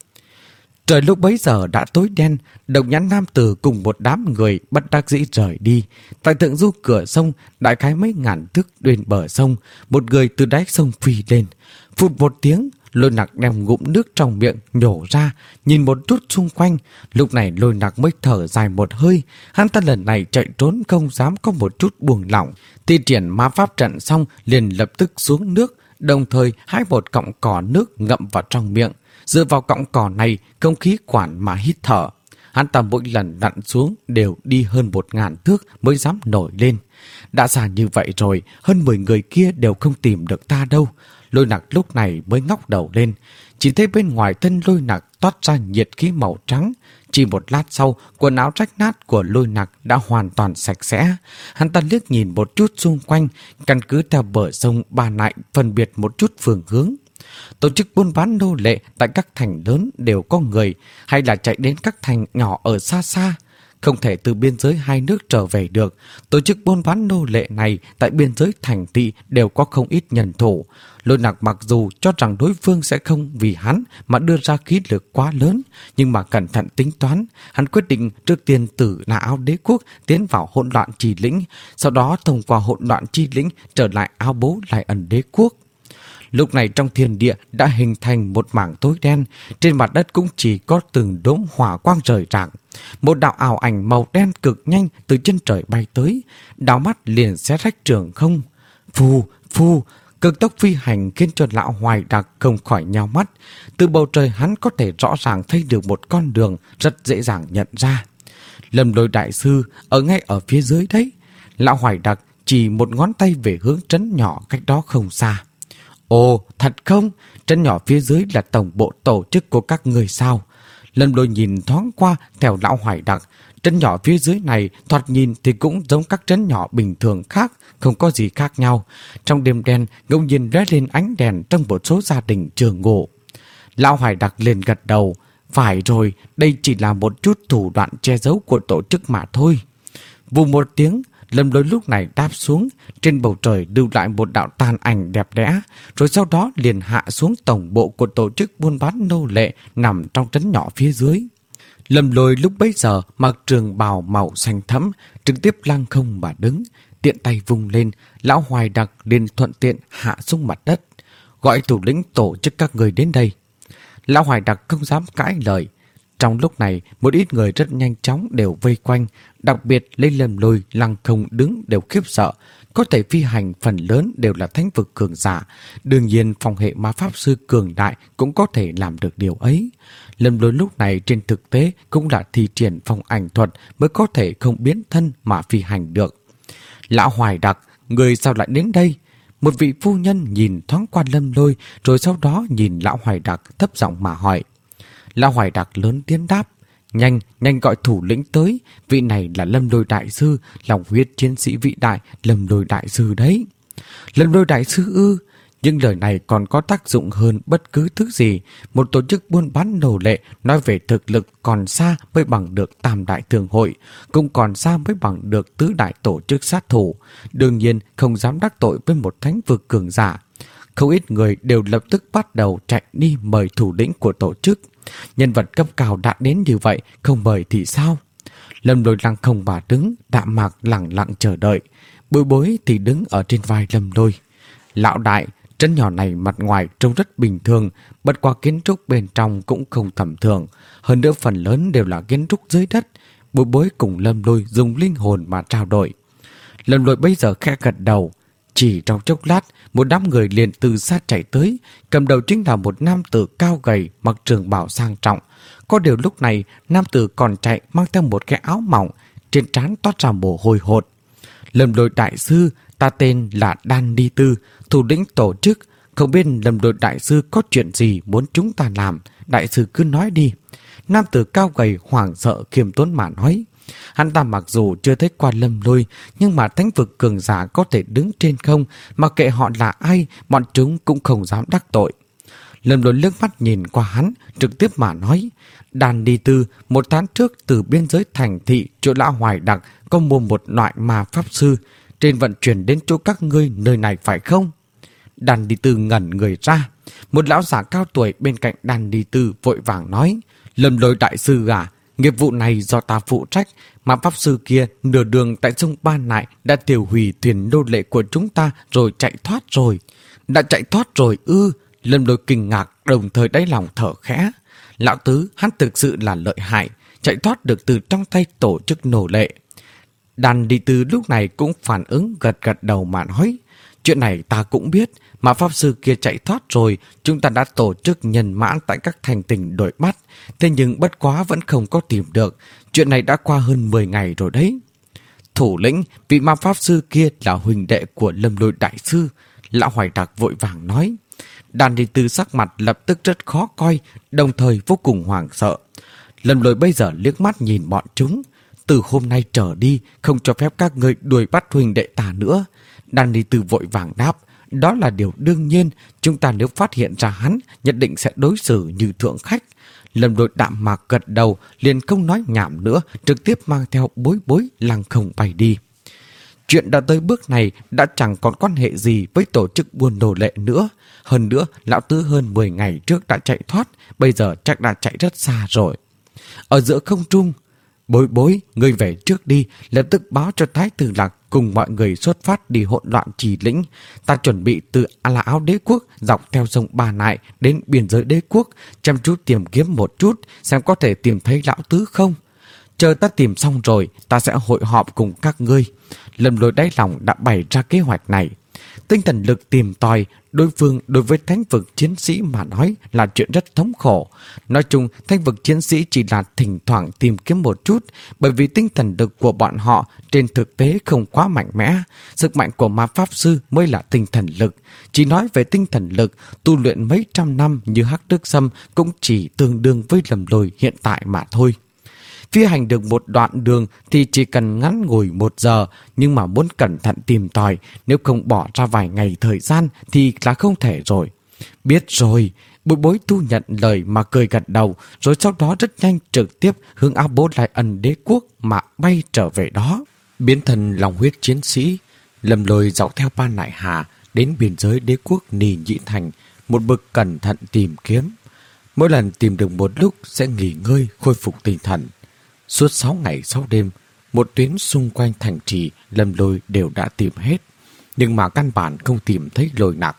Trời lúc bấy giờ đã tối đen, Độc Nhãn nam tử cùng một đám người bất đắc dĩ rời đi. Tại Thượng Du cửa sông, đại khái mấy ngàn thước bên bờ sông, một người từ đáy sông phi lên. Phụt một tiếng, Lôi Nặc đem ngụm nước trong miệng nhổ ra, nhìn một chút xung quanh. Lúc này Lôi Nặc mới thở dài một hơi. Hắn ta lần này chạy trốn không dám có một chút buông lỏng. Thi triển ma pháp trận xong liền lập tức xuống nước, đồng thời hái một cọng cỏ nước ngậm vào trong miệng. Dựa vào cọng cỏ này, không khí quản mà hít thở. Hắn ta mỗi lần lặn xuống đều đi hơn một ngàn thước mới dám nổi lên. Đã xa như vậy rồi, hơn mười người kia đều không tìm được ta đâu. Lôi Nặc lúc này mới ngóc đầu lên. Chỉ thấy bên ngoài thân Lôi Nặc toát ra nhiệt khí màu trắng. Chỉ một lát sau, quần áo rách nát của Lôi Nặc đã hoàn toàn sạch sẽ. Hắn ta liếc nhìn một chút xung quanh, căn cứ theo bờ sông Ba Nại phân biệt một chút phương hướng. Tổ chức buôn bán nô lệ tại các thành lớn đều có người, hay là chạy đến các thành nhỏ ở xa xa. Không thể từ biên giới hai nước trở về được. Tổ chức buôn bán nô lệ này tại biên giới thành thị đều có không ít nhân thủ. Lôi Nặc mặc dù cho rằng đối phương sẽ không vì hắn mà đưa ra khí lực quá lớn, nhưng mà cẩn thận tính toán, hắn quyết định trước tiên từ Na Áo Đế quốc tiến vào hỗn loạn chi lĩnh, sau đó thông qua hỗn loạn chi lĩnh trở lại Áo Bố Lai Ẩn Đế quốc. Lúc này trong thiên địa đã hình thành một mảng tối đen, trên mặt đất cũng chỉ có từng đốm hỏa quang rời rạc. Một đạo ảo ảnh màu đen cực nhanh từ chân trời bay tới, đảo mắt liền xé rách trường không. Phù, phù, cực tốc phi hành khiến cho lão Hoài Đặc không khỏi nhao mắt. Từ bầu trời hắn có thể rõ ràng thấy được một con đường rất dễ dàng nhận ra. Lâm Lôi đại sư ở ngay ở phía dưới đấy. Lão Hoài Đặc chỉ một ngón tay về hướng trấn nhỏ cách đó không xa. Ồ, thật không? Trấn nhỏ phía dưới là tổng bộ tổ chức của các người sao? Lâm Lôi nhìn thoáng qua theo lão Hoài Đặc. Trấn nhỏ phía dưới này thoạt nhìn thì cũng giống các trấn nhỏ bình thường khác, không có gì khác nhau. Trong đêm đen ngẫu nhiên lóe lên ánh đèn trong một số gia đình trường ngủ. Lão Hoài Đặc liền gật đầu. Phải rồi, đây chỉ là một chút thủ đoạn che giấu của tổ chức mà thôi. Vù một tiếng, Lâm Lôi lúc này đáp xuống, trên bầu trời lưu lại một đạo tàn ảnh đẹp đẽ, rồi sau đó liền hạ xuống tổng bộ của tổ chức buôn bán nô lệ nằm trong trấn nhỏ phía dưới. Lâm Lôi lúc bấy giờ mặc trường bào màu xanh thẫm, trực tiếp lăng không mà đứng, tiện tay vung lên, lão Hoài Đặc liền thuận tiện hạ xuống mặt đất, gọi thủ lĩnh tổ chức các người đến đây. Lão Hoài Đặc không dám cãi lời. Trong lúc này, một ít người rất nhanh chóng đều vây quanh, đặc biệt lấy Lâm Lôi lăng không đứng đều khiếp sợ. Có thể phi hành phần lớn đều là thánh vực cường giả. Đương nhiên phong hệ ma pháp sư cường đại cũng có thể làm được điều ấy. Lâm Lôi lúc này trên thực tế cũng là thi triển phong ảnh thuật mới có thể không biến thân mà phi hành được. Lão Hoài Đặc, người sao lại đến đây? Một vị phu nhân nhìn thoáng qua Lâm Lôi, rồi sau đó nhìn lão Hoài Đặc thấp giọng mà hỏi. Lão Hoài Đặc lớn tiếng đáp. Nhanh, nhanh gọi thủ lĩnh tới. Vị này là Lâm Lôi đại sư, lòng huyết chiến sĩ vĩ đại Lâm Lôi đại sư đấy. Lâm Lôi đại sư ư? Nhưng lời này còn có tác dụng hơn bất cứ thứ gì. Một tổ chức buôn bán nô lệ nói về thực lực còn xa mới bằng được tam đại thương hội, cũng còn xa mới bằng được tứ đại tổ chức sát thủ. Đương nhiên không dám đắc tội với một thánh vực cường giả. Không ít người đều lập tức bắt đầu chạy đi mời thủ lĩnh của tổ chức. Nhân vật cấp cao đã đến như vậy, không mời thì sao? Lâm Lôi lăng không bà đứng, đạm mạc lặng lặng chờ đợi. Bối Bối thì đứng ở trên vai Lâm Lôi. Lão đại, trấn nhỏ này mặt ngoài trông rất bình thường, bất qua kiến trúc bên trong cũng không tầm thường. Hơn nữa phần lớn đều là kiến trúc dưới đất. Bối Bối cùng Lâm Lôi dùng linh hồn mà trao đổi. Lâm Lôi bây giờ khẽ gật đầu. Chỉ trong chốc lát, một đám người liền từ xa chạy tới. Cầm đầu chính là một nam tử cao gầy, mặc trường bào sang trọng. Có điều lúc này, nam tử còn chạy mang theo một cái áo mỏng, trên trán toát ra mồ hôi hột. Lâm Lôi đại sư, ta tên là Đan Đi Tư, thủ lĩnh tổ chức. Không biết Lâm Lôi đại sư có chuyện gì muốn chúng ta làm, đại sư cứ nói đi. Nam tử cao gầy hoảng sợ khiêm tốn mà nói. Hắn ta mặc dù chưa thấy qua Lâm Lôi, nhưng mà thánh vực cường giả có thể đứng trên không, mặc kệ họ là ai, bọn chúng cũng không dám đắc tội. Lâm Lôi liếc mắt nhìn qua hắn, trực tiếp mà nói. Đàn Đi Tư, một tháng trước từ biên giới thành thị chỗ lão Hoài Đặc có mua một loại ma pháp sư, trên vận chuyển đến chỗ các ngươi nơi này phải không? Đàn Đi Tư ngẩn người ra. Một lão giả cao tuổi bên cạnh Đàn Đi Tư vội vàng nói. Lâm Lôi đại sư à, nghiệp vụ này do ta phụ trách. Ma pháp sư kia nửa đường tại sông Ba Nại đã tiêu hủy thuyền nô lệ của chúng ta rồi chạy thoát rồi. Đã chạy thoát rồi ư? Lâm Lôi kinh ngạc, đồng thời đáy lòng thở khẽ. Lão tứ, hắn thực sự là lợi hại, chạy thoát được từ trong tay tổ chức nô lệ. Đàn Đi Tư lúc này cũng phản ứng gật gật đầu mà nói. Chuyện này ta cũng biết, mà pháp sư kia chạy thoát rồi, chúng ta đã tổ chức nhân mãn tại các thành tỉnh đổi bắt. Thế nhưng bất quá vẫn không có tìm được. Chuyện này đã qua hơn mười ngày rồi đấy. Thủ lĩnh, vị ma pháp sư kia là huynh đệ của Lâm Lôi đại sư. Lão Hoài Đặc vội vàng nói. Đàn Đi Tư sắc mặt lập tức rất khó coi, đồng thời vô cùng hoảng sợ. Lâm Lôi bây giờ liếc mắt nhìn bọn chúng. Từ hôm nay trở đi, không cho phép các ngươi đuổi bắt huynh đệ ta nữa. Đàn Đi Tư vội vàng đáp. Đó là điều đương nhiên, chúng ta nếu phát hiện ra hắn, nhất định sẽ đối xử như thượng khách. Lâm Lôi đạm mạc gật đầu, liền không nói nhảm nữa, trực tiếp mang theo Bối Bối lăng không bay đi. Chuyện đã tới bước này đã chẳng còn quan hệ gì với tổ chức buôn nô lệ nữa. Hơn nữa, lão tứ hơn mười ngày trước đã chạy thoát, bây giờ chắc đã chạy rất xa rồi. Ở giữa không trung, Bối Bối, ngươi về trước đi, lập tức báo cho Thái Tử Lạc cùng mọi người xuất phát đi hỗn loạn Trì Lĩnh. Ta chuẩn bị từ Là Áo Đế Quốc dọc theo sông Ba Nại đến biên giới đế quốc, chăm chút tìm kiếm một chút, xem có thể tìm thấy lão tứ không. Chờ ta tìm xong rồi, ta sẽ hội họp cùng các ngươi. Lâm Lôi đáy lòng đã bày ra kế hoạch này. Tinh thần lực tìm tòi, đối phương đối với thánh vực chiến sĩ mà nói là chuyện rất thống khổ. Nói chung, thánh vực chiến sĩ chỉ là thỉnh thoảng tìm kiếm một chút, bởi vì tinh thần lực của bọn họ trên thực tế không quá mạnh mẽ. Sức mạnh của ma pháp sư mới là tinh thần lực. Chỉ nói về tinh thần lực, tu luyện mấy trăm năm như Hắc Đức Sâm cũng chỉ tương đương với Lâm Lôi hiện tại mà thôi. Phi hành được một đoạn đường thì chỉ cần ngắn ngủi một giờ, nhưng mà muốn cẩn thận tìm tòi, nếu không bỏ ra vài ngày thời gian thì là không thể rồi. Biết rồi, Bối Bối thu nhận lời mà cười gật đầu, rồi sau đó rất nhanh trực tiếp hướng Áo Bố Lai Ân Đế Quốc mà bay trở về đó. Biến thân lòng huyết chiến sĩ, Lâm Lôi dọc theo Ba Nại Hà đến biên giới đế quốc Nì Nhĩ Thành, một bực cẩn thận tìm kiếm. Mỗi lần tìm được một lúc sẽ nghỉ ngơi khôi phục tinh thần. Suốt sáu ngày sáu đêm, một tuyến xung quanh thành trì Lâm Lôi đều đã tìm hết, nhưng mà căn bản không tìm thấy Lôi Nặc.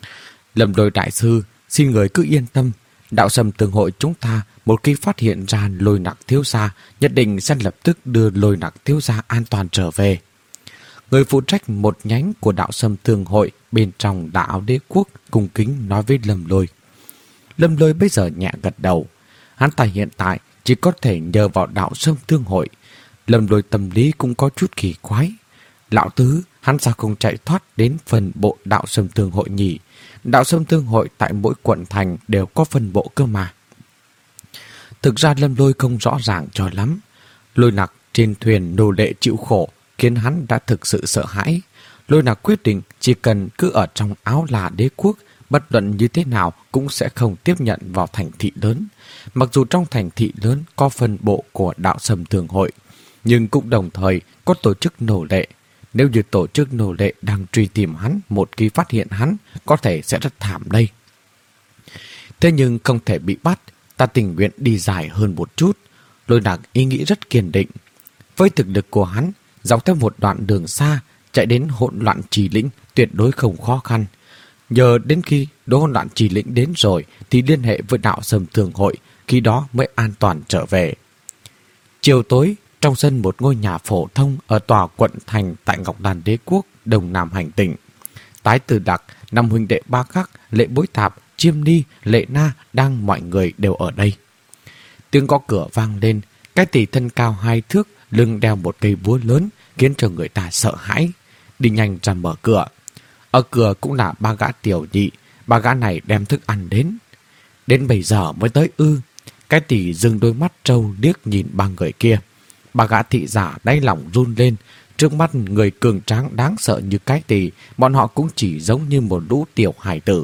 Lâm Lôi đại sư, xin người cứ yên tâm, đạo Sâm Tương hội chúng ta một khi phát hiện ra Lôi Nặc thiếu gia, nhất định sẽ lập tức đưa Lôi Nặc thiếu gia an toàn trở về. Người phụ trách một nhánh của đạo Sâm Tương hội bên trong Là Áo Đế Quốc cung kính nói với Lâm Lôi. Lâm Lôi bây giờ nhẹ gật đầu, hắn ta hiện tại chỉ có thể nhờ vào đạo Sâm Tương hội. Lâm Lôi tâm lý cũng có chút kỳ quái. Lão tứ, hắn sao không chạy thoát đến phần bộ đạo Sâm Thương hội nhỉ? Đạo Sâm Thương hội tại mỗi quận thành đều có phân bộ cơ mà. Thực ra Lâm Lôi không rõ ràng cho lắm. Lôi Nặc trên thuyền nô lệ chịu khổ khiến hắn đã thực sự sợ hãi. Lôi Nặc quyết định chỉ cần cứ ở trong áo là đế quốc, bất luận như thế nào cũng sẽ không tiếp nhận vào thành thị lớn. Mặc dù trong thành thị lớn có phân bộ của đạo Sâm Thương hội, nhưng cũng đồng thời có tổ chức nô lệ. Nếu như tổ chức nô lệ đang truy tìm hắn, một khi phát hiện hắn, có thể sẽ rất thảm đây. Thế nhưng không thể bị bắt, ta tình nguyện đi dài hơn một chút. Lôi Nặc ý nghĩ rất kiên định. Với thực lực của hắn, dọc theo một đoạn đường xa, chạy đến hỗn loạn trì lĩnh tuyệt đối không khó khăn. Nhờ đến khi đỗ hỗn loạn trì lĩnh đến rồi thì liên hệ với đạo Sâm Thương hội, khi đó mới an toàn trở về. Chiều tối, trong sân một ngôi nhà phổ thông ở tòa quận thành tại Ngọc Đàn Đế quốc, Đông Nam hành tỉnh, Tái Từ Đặc, năm huynh đệ Ba Khắc, Lệ Bối Tạp, Chiêm Ni, Lệ Na đang mọi người đều ở đây. Tiếng gõ cửa vang lên, cái tỷ thân cao hai thước, lưng đeo một cây búa lớn khiến cho người ta sợ hãi. Đi nhanh ra mở cửa. Ở cửa cũng là ba gã tiểu nhị, ba gã này đem thức ăn đến. Đến bây giờ mới tới ư? Cái tỷ dừng đôi mắt trâu liếc nhìn ba người kia. Ba gã thị giả đáy lòng run lên. Trước mắt người cường tráng đáng sợ như cái tỷ, bọn họ cũng chỉ giống như một lũ tiểu hài tử.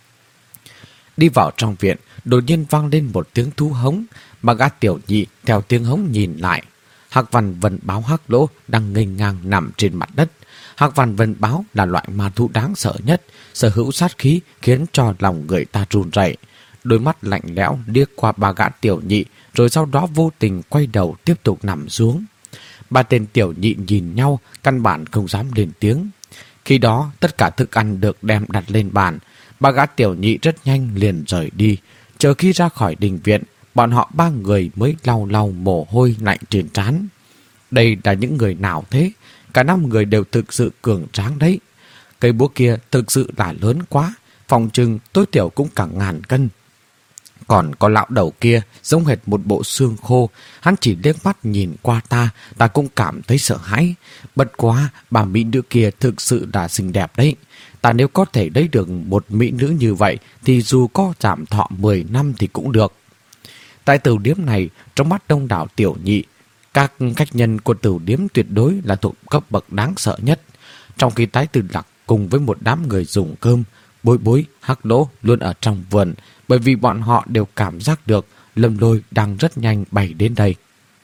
Đi vào trong viện, đột nhiên vang lên một tiếng thú hống. Ba gã tiểu nhị theo tiếng hống nhìn lại. Hạc Văn Vân Báo Hắc Lỗ đang nghênh ngang nằm trên mặt đất. Hạc Văn Vân Báo là loại ma thú đáng sợ nhất, sở hữu sát khí khiến cho lòng người ta run rẩy. Đôi mắt lạnh lẽo liếc qua ba gã tiểu nhị, rồi sau đó vô tình quay đầu tiếp tục nằm xuống. Ba tên tiểu nhị nhìn nhau, căn bản không dám lên tiếng. Khi đó tất cả thức ăn được đem đặt lên bàn. Ba gã tiểu nhị rất nhanh liền rời đi. Chờ khi ra khỏi đình viện, bọn họ ba người mới lau lau mồ hôi lạnh trên trán. Đây là những người nào thế? Cả năm người đều thực sự cường tráng đấy. Cây búa kia thực sự là lớn quá, phòng chừng tối thiểu cũng cả ngàn cân. Còn có lão đầu kia giống hệt một bộ xương khô, hắn chỉ liếc mắt nhìn qua ta, ta cũng cảm thấy sợ hãi. Bất quá, bà mỹ nữ kia thực sự là xinh đẹp đấy. Ta nếu có thể lấy được một mỹ nữ như vậy thì dù có giảm thọ mười năm thì cũng được. Tại tửu điếm này, trong mắt đông đảo tiểu nhị, các khách nhân của tửu điếm tuyệt đối là thuộc cấp bậc đáng sợ nhất. Trong khi Tái Từ Đặc cùng với một đám người dùng cơm, Bối Bối, Hắc Lỗ luôn ở trong vườn, bởi vì bọn họ đều cảm giác được Lâm Lôi đang rất nhanh bay đến đây.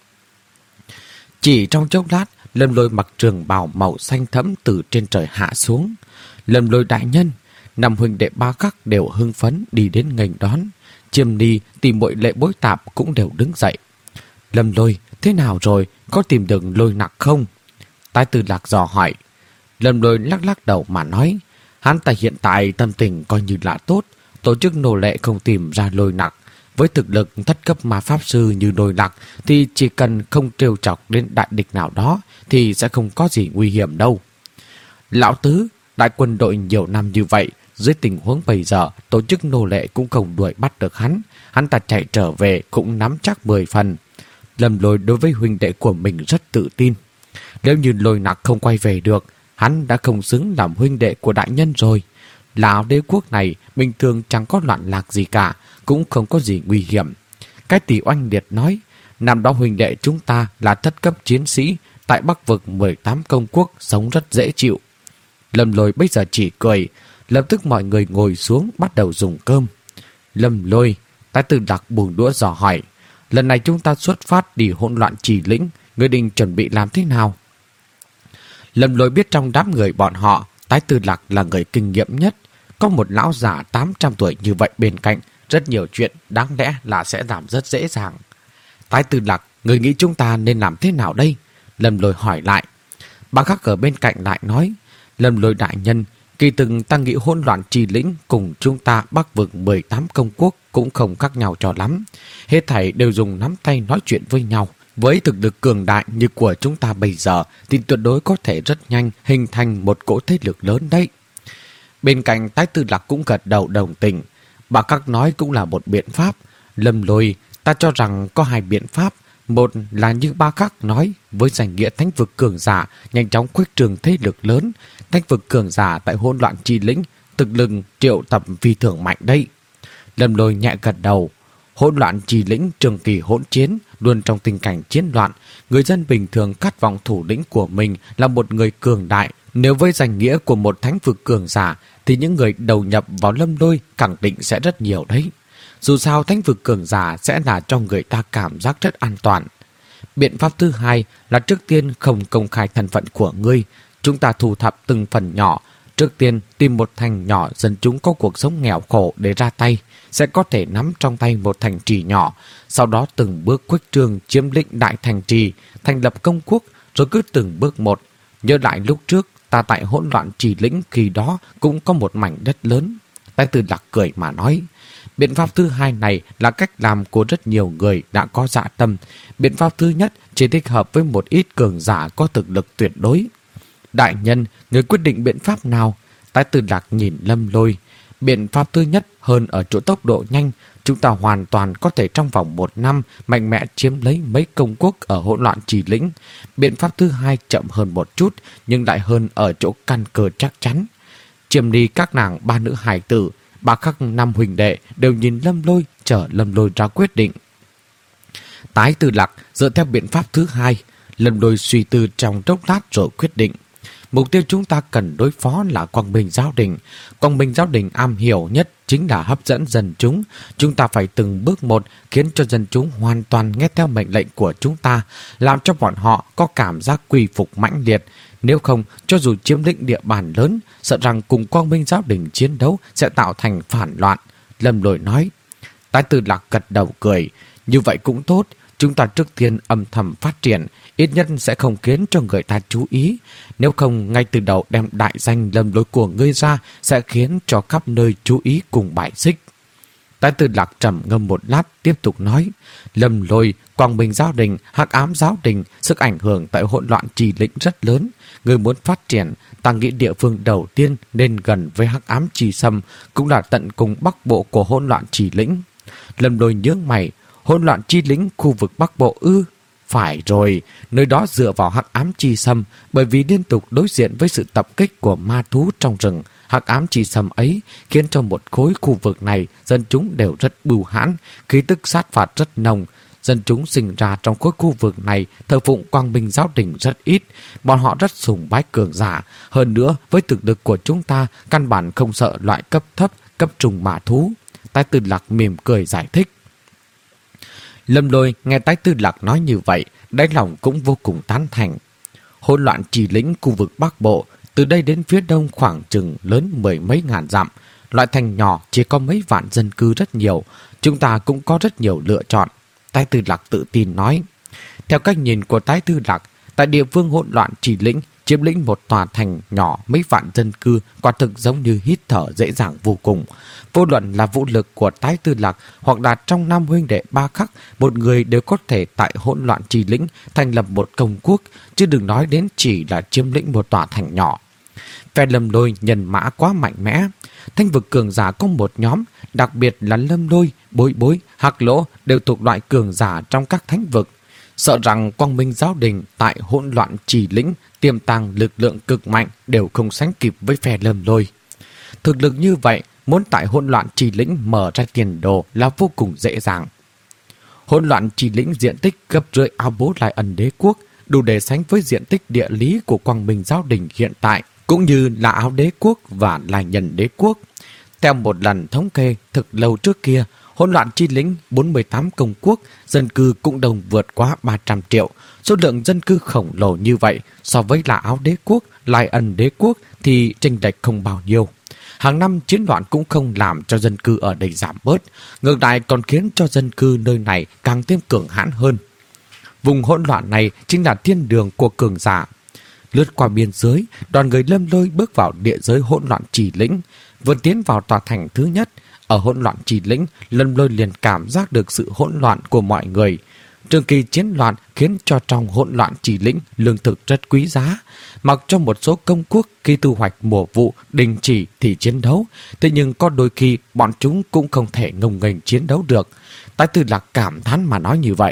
Chỉ trong chốc lát, Lâm Lôi mặc trường bào màu xanh thẫm từ trên trời hạ xuống. Lâm Lôi đại nhân, năm huynh đệ Ba Khắc đều hưng phấn đi đến nghênh đón. Chiêm Ni tìm muội Lệ Bối Tạp cũng đều đứng dậy. Lâm Lôi, thế nào rồi? Có tìm được Lôi Nặc không? Tái Từ Lạc dò hỏi. Lâm Lôi lắc lắc đầu mà nói, hắn ta hiện tại tâm tình coi như là tốt. Tổ chức nô lệ không tìm ra Lôi Nặc. Với thực lực thất cấp ma pháp sư như Lôi Nặc thì chỉ cần không trêu chọc đến đại địch nào đó thì sẽ không có gì nguy hiểm đâu. Lão Tứ, đại quân đội nhiều năm như vậy, dưới tình huống bây giờ tổ chức nô lệ cũng không đuổi bắt được hắn. Hắn ta chạy trở về cũng nắm chắc mười phần. Lâm Lôi đối với huynh đệ của mình rất tự tin. Nếu như Lôi Nặc không quay về được, hắn đã không xứng làm huynh đệ của đại nhân rồi. Lão đế quốc này bình thường chẳng có loạn lạc gì cả, cũng không có gì nguy hiểm. Cái tỷ oanh liệt nói, năm đó huynh đệ chúng ta là thất cấp chiến sĩ, tại Bắc vực mười tám công quốc sống rất dễ chịu. Lâm Lôi bây giờ chỉ cười, lập tức mọi người ngồi xuống bắt đầu dùng cơm. Lâm Lôi, Tái Từ Đặc buông đũa dò hỏi, lần này chúng ta xuất phát đi hỗn loạn trì lĩnh, ngươi định chuẩn bị làm thế nào? Lâm Lôi biết trong đám người bọn họ, Tái Từ Lạc là người kinh nghiệm nhất. Có một lão già tám trăm tuổi như vậy bên cạnh, rất nhiều chuyện đáng lẽ là sẽ làm rất dễ dàng. Tái Từ Lạc, người nghĩ chúng ta nên làm thế nào đây? Lâm Lôi hỏi lại. Ba Khắc ở bên cạnh lại nói, Lâm Lôi đại nhân, kỳ từng ta nghĩ hỗn loạn trì lĩnh cùng chúng ta Bắc vực mười tám công quốc cũng không khác nhau cho lắm. Hết thảy đều dùng nắm tay nói chuyện với nhau. Với thực lực cường đại như của chúng ta bây giờ thì tuyệt đối có thể rất nhanh hình thành một cỗ thế lực lớn đấy. Bên cạnh Tái Từ Lạc cũng gật đầu đồng tình. Bà Khắc nói cũng là một biện pháp. Lâm Lôi, ta cho rằng có hai biện pháp. Một là như Ba Khắc nói, với danh nghĩa thánh vực cường giả nhanh chóng khuếch trường thế lực lớn, thánh vực cường giả tại hỗn loạn chi lĩnh thực lực triệu tập phi thường mạnh đây. Lâm Lôi nhẹ gật đầu. Hỗn loạn chi lĩnh trường kỳ hỗn chiến, luôn trong tình cảnh chiến loạn, người dân bình thường khát vọng thủ lĩnh của mình là một người cường đại. Nếu với danh nghĩa của một thánh vực cường giả thì những người đầu nhập vào Lâm Lôi khẳng định sẽ rất nhiều đấy. Dù sao thánh vực cường giả sẽ là cho người ta cảm giác rất an toàn. Biện pháp thứ hai là trước tiên không công khai thân phận của ngươi. Chúng ta thu thập từng phần nhỏ. Trước tiên tìm một thành nhỏ dân chúng có cuộc sống nghèo khổ để ra tay, sẽ có thể nắm trong tay một thành trì nhỏ, sau đó từng bước khuếch trương chiếm lĩnh đại thành trì, thành lập công quốc, rồi cứ từng bước một. Nhớ lại lúc trước ta tại hỗn loạn trì lĩnh khi đó cũng có một mảnh đất lớn. Thái Tử Lạc cười mà nói, biện pháp thứ hai này là cách làm của rất nhiều người đã có dạ tâm. Biện pháp thứ nhất chỉ thích hợp với một ít cường giả có thực lực tuyệt đối. Đại nhân, người quyết định biện pháp nào? Thái Tử Lạc nhìn Lâm Lôi. Biện pháp thứ nhất hơn ở chỗ tốc độ nhanh. Chúng ta hoàn toàn có thể trong vòng một năm mạnh mẽ chiếm lấy mấy công quốc ở hỗn loạn trì lĩnh. Biện pháp thứ hai chậm hơn một chút, nhưng lại hơn ở chỗ căn cơ chắc chắn. Chiếm đi các nàng ba nữ hài tử, Ba Khắc năm huỳnh đệ đều nhìn Lâm Lôi, chờ Lâm Lôi ra quyết định. Thái Tử Lạc dựa theo biện pháp thứ hai. Lâm Lôi suy tư trong chốc lát rồi quyết định. Mục tiêu chúng ta cần đối phó là Quang Minh Giáo Đình. Quang Minh Giáo Đình am hiểu nhất chính là hấp dẫn dân chúng. Chúng ta phải từng bước một khiến cho dân chúng hoàn toàn nghe theo mệnh lệnh của chúng ta, làm cho bọn họ có cảm giác quy phục mãnh liệt. Nếu không, cho dù chiếm lĩnh địa bàn lớn, sợ rằng cùng Quang Minh Giáo Đình chiến đấu sẽ tạo thành phản loạn. Lâm Lôi nói. Thái Tử Lạc gật đầu cười. Như vậy cũng tốt. Chúng ta trước tiên âm thầm phát triển, ít nhất sẽ không khiến cho người ta chú ý. Nếu không, ngay từ đầu đem đại danh Lâm Lôi của ngươi ra sẽ khiến cho khắp nơi chú ý cùng bài xích. Thái Tử Lạc trầm ngâm một lát, tiếp tục nói. Lâm Lôi, Quang Minh Giáo Đình, Hắc Ám Giáo Đình, sức ảnh hưởng tại hỗn loạn trì lĩnh rất lớn. Người muốn phát triển, ta nghĩ địa phương đầu tiên nên gần với Hắc Ám Trì Sâm, cũng là tận cùng bắc bộ của hỗn loạn trì lĩnh. Lâm Lôi nhướng mày. Hỗn loạn chi lĩnh khu vực Bắc Bộ ư? Phải rồi, nơi đó dựa vào Hắc Ám Chi Sâm, bởi vì liên tục đối diện với sự tập kích của ma thú trong rừng. Hắc Ám Chi Sâm ấy khiến cho một khối khu vực này dân chúng đều rất bưu hãn, khí tức sát phạt rất nồng. Dân chúng sinh ra trong khối khu vực này thờ phụng Quang Minh Giáo Đình rất ít, bọn họ rất sùng bái cường giả. Hơn nữa, với thực lực của chúng ta, căn bản không sợ loại cấp thấp, cấp trung ma thú. Thái Tử Lạc mỉm cười giải thích. Lâm Lôi nghe Thái Tử Lạc nói như vậy, đáy lòng cũng vô cùng tán thành. Hỗn loạn trì lĩnh khu vực Bắc Bộ, từ đây đến phía đông khoảng chừng lớn mười mấy ngàn dặm. Loại thành nhỏ chỉ có mấy vạn dân cư rất nhiều, chúng ta cũng có rất nhiều lựa chọn. Thái Tử Lạc tự tin nói. Theo cách nhìn của Thái Tử Lạc, tại địa phương hỗn loạn trì lĩnh, chiếm lĩnh một tòa thành nhỏ mấy vạn dân cư quả thực giống như hít thở dễ dàng vô cùng. Vô luận là vũ lực của Thái Tử Lạc hoặc là trong năm huynh đệ Ba Khắc, một người đều có thể tại hỗn loạn trì lĩnh thành lập một công quốc, chứ đừng nói đến chỉ là chiếm lĩnh một tòa thành nhỏ. Phe Lâm Lôi nhân mã quá mạnh mẽ. Thanh vực cường giả có một nhóm, đặc biệt là Lâm Lôi, Bối Bối, Hắc Lỗ đều thuộc loại cường giả trong các thánh vực. Sợ rằng Quang Minh Giáo Đình tại hỗn loạn trì lĩnh tiềm tàng lực lượng cực mạnh đều không sánh kịp với phe Lâm Lôi. Thực lực như vậy, muốn tại hỗn loạn trì lĩnh mở ra tiền đồ là vô cùng dễ dàng. Hỗn loạn trì lĩnh diện tích gấp rưỡi Áo Bố Lai Ân Đế Quốc, đủ để sánh với diện tích địa lý của Quang Minh Giáo Đình hiện tại, cũng như là Áo Đế Quốc và Lai Nhân Đế Quốc. Theo một lần thống kê thực lâu trước kia, hỗn loạn chi lĩnh bốn mươi tám công quốc, dân cư cũng đồng vượt quá ba trăm triệu. Số lượng dân cư khổng lồ như vậy so với là Áo Đế Quốc, Lai Ân Đế Quốc thì chênh lệch không bao nhiêu. Hàng năm chiến loạn cũng không làm cho dân cư ở đây giảm bớt, ngược lại còn khiến cho dân cư nơi này càng thêm cường hãn hơn. Vùng hỗn loạn này chính là thiên đường của cường giả. Lướt qua biên giới, đoàn người Lâm Lôi bước vào địa giới hỗn loạn trì lĩnh, vừa tiến vào tòa thành thứ nhất. Ở hỗn loạn trì lĩnh, Lâm Lôi liền cảm giác được sự hỗn loạn của mọi người. Trường kỳ chiến loạn khiến cho trong hỗn loạn trì lĩnh lương thực rất quý giá. Mặc cho một số công quốc khi thu hoạch mùa vụ đình chỉ thì chiến đấu, thế nhưng có đôi khi bọn chúng cũng không thể ngông nghênh chiến đấu được. Thái Tử Lạc cảm thán mà nói như vậy.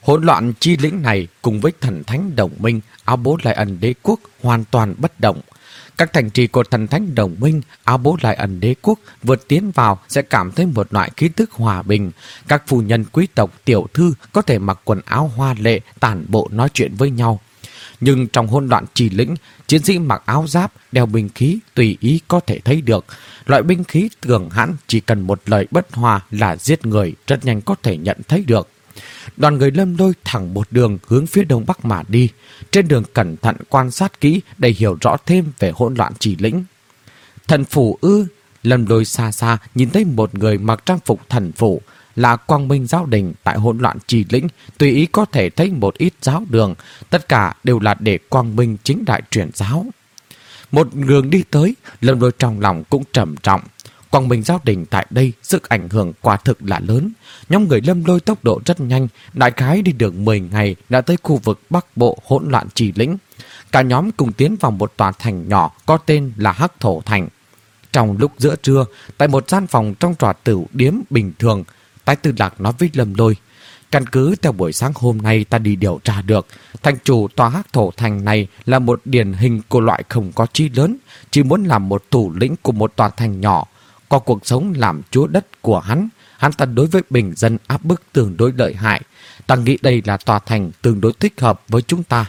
Hỗn loạn chi lĩnh này cùng với thần thánh đồng minh Áo Bố Lai Ẩn Đế quốc hoàn toàn bất động. Các thành trì của thần thánh đồng minh Áo Bố Lai Ẩn Đế quốc vượt tiến vào sẽ cảm thấy một loại khí tức hòa bình. Các phu nhân quý tộc tiểu thư có thể mặc quần áo hoa lệ tản bộ nói chuyện với nhau. Nhưng trong hỗn loạn chi lĩnh, chiến sĩ mặc áo giáp, đeo binh khí tùy ý có thể thấy được. Loại binh khí cường hãn chỉ cần một lời bất hòa là giết người, rất nhanh có thể nhận thấy được. Đoàn người Lâm Lôi thẳng một đường hướng phía đông bắc mà đi. Trên đường cẩn thận quan sát kỹ để hiểu rõ thêm về hỗn loạn chỉ lĩnh. Thần phủ ư? Lâm Lôi xa xa nhìn thấy một người mặc trang phục thần phủ, là Quang Minh giáo đình tại hỗn loạn chỉ lĩnh, tùy ý có thể thấy một ít giáo đường, tất cả đều là để Quang Minh chính đại truyền giáo. Một đường đi tới, Lâm Lôi trong lòng cũng trầm trọng. Quang Minh giáo đình tại đây sức ảnh hưởng quả thực là lớn. Nhóm người Lâm Lôi tốc độ rất nhanh, đại khái đi được mười ngày đã tới khu vực Bắc Bộ hỗn loạn chỉ lĩnh. Cả nhóm cùng tiến vào một tòa thành nhỏ có tên là Hắc Thổ Thành. Trong lúc giữa trưa, tại một gian phòng trong tòa tửu điếm bình thường, Tái Tư Lạc nói với Lâm Lôi: căn cứ theo buổi sáng hôm nay ta đi điều tra được, thành chủ tòa Hắc Thổ Thành này là một điển hình của loại không có chí lớn, chỉ muốn làm một thủ lĩnh của một tòa thành nhỏ. Qua cuộc sống làm chúa đất của hắn, hắn ta đối với bình dân áp bức tương đối lợi hại. Ta nghĩ đây là tòa thành tương đối thích hợp với chúng ta.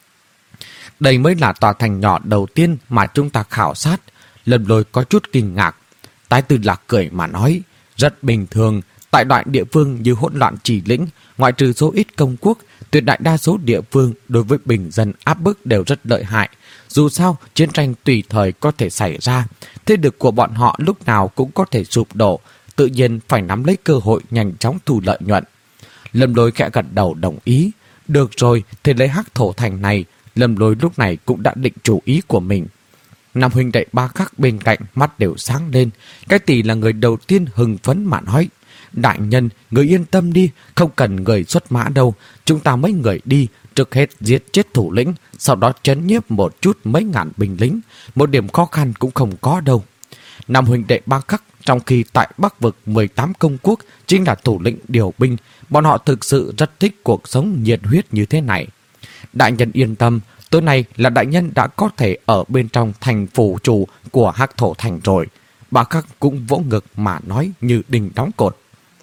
Đây mới là tòa thành nhỏ đầu tiên mà chúng ta khảo sát. Lâm Lôi có chút kinh ngạc. Tái Tư Lạc cười mà nói: rất bình thường. Tại đoạn địa phương như hỗn loạn chỉ lĩnh, ngoại trừ số ít công quốc, tuyệt đại đa số địa phương đối với bình dân áp bức đều rất lợi hại. Dù sao, chiến tranh tùy thời có thể xảy ra, thế lực của bọn họ lúc nào cũng có thể sụp đổ, tự nhiên phải nắm lấy cơ hội nhanh chóng thu lợi nhuận. Lâm Lôi khẽ gật đầu đồng ý. Được rồi, thì lấy Hắc Thổ Thành này, Lâm Lôi lúc này cũng đã định chủ ý của mình. Năm huynh đệ ba khắc bên cạnh mắt đều sáng lên. Cái Tỷ là người đầu tiên hưng phấn mà nói: đại nhân, người yên tâm đi, không cần người xuất mã đâu. Chúng ta mấy người đi, trước hết giết chết thủ lĩnh, sau đó trấn nhiếp một chút mấy ngàn binh lính. Một điểm khó khăn cũng không có đâu. Năm huynh đệ ba khắc, trong khi tại Bắc vực mười tám công quốc chính là thủ lĩnh điều binh, bọn họ thực sự rất thích cuộc sống nhiệt huyết như thế này. Đại nhân yên tâm, tối nay là đại nhân đã có thể ở bên trong thành phủ chủ của Hắc Thổ Thành rồi. Ba khắc cũng vỗ ngực mà nói như đinh đóng cột.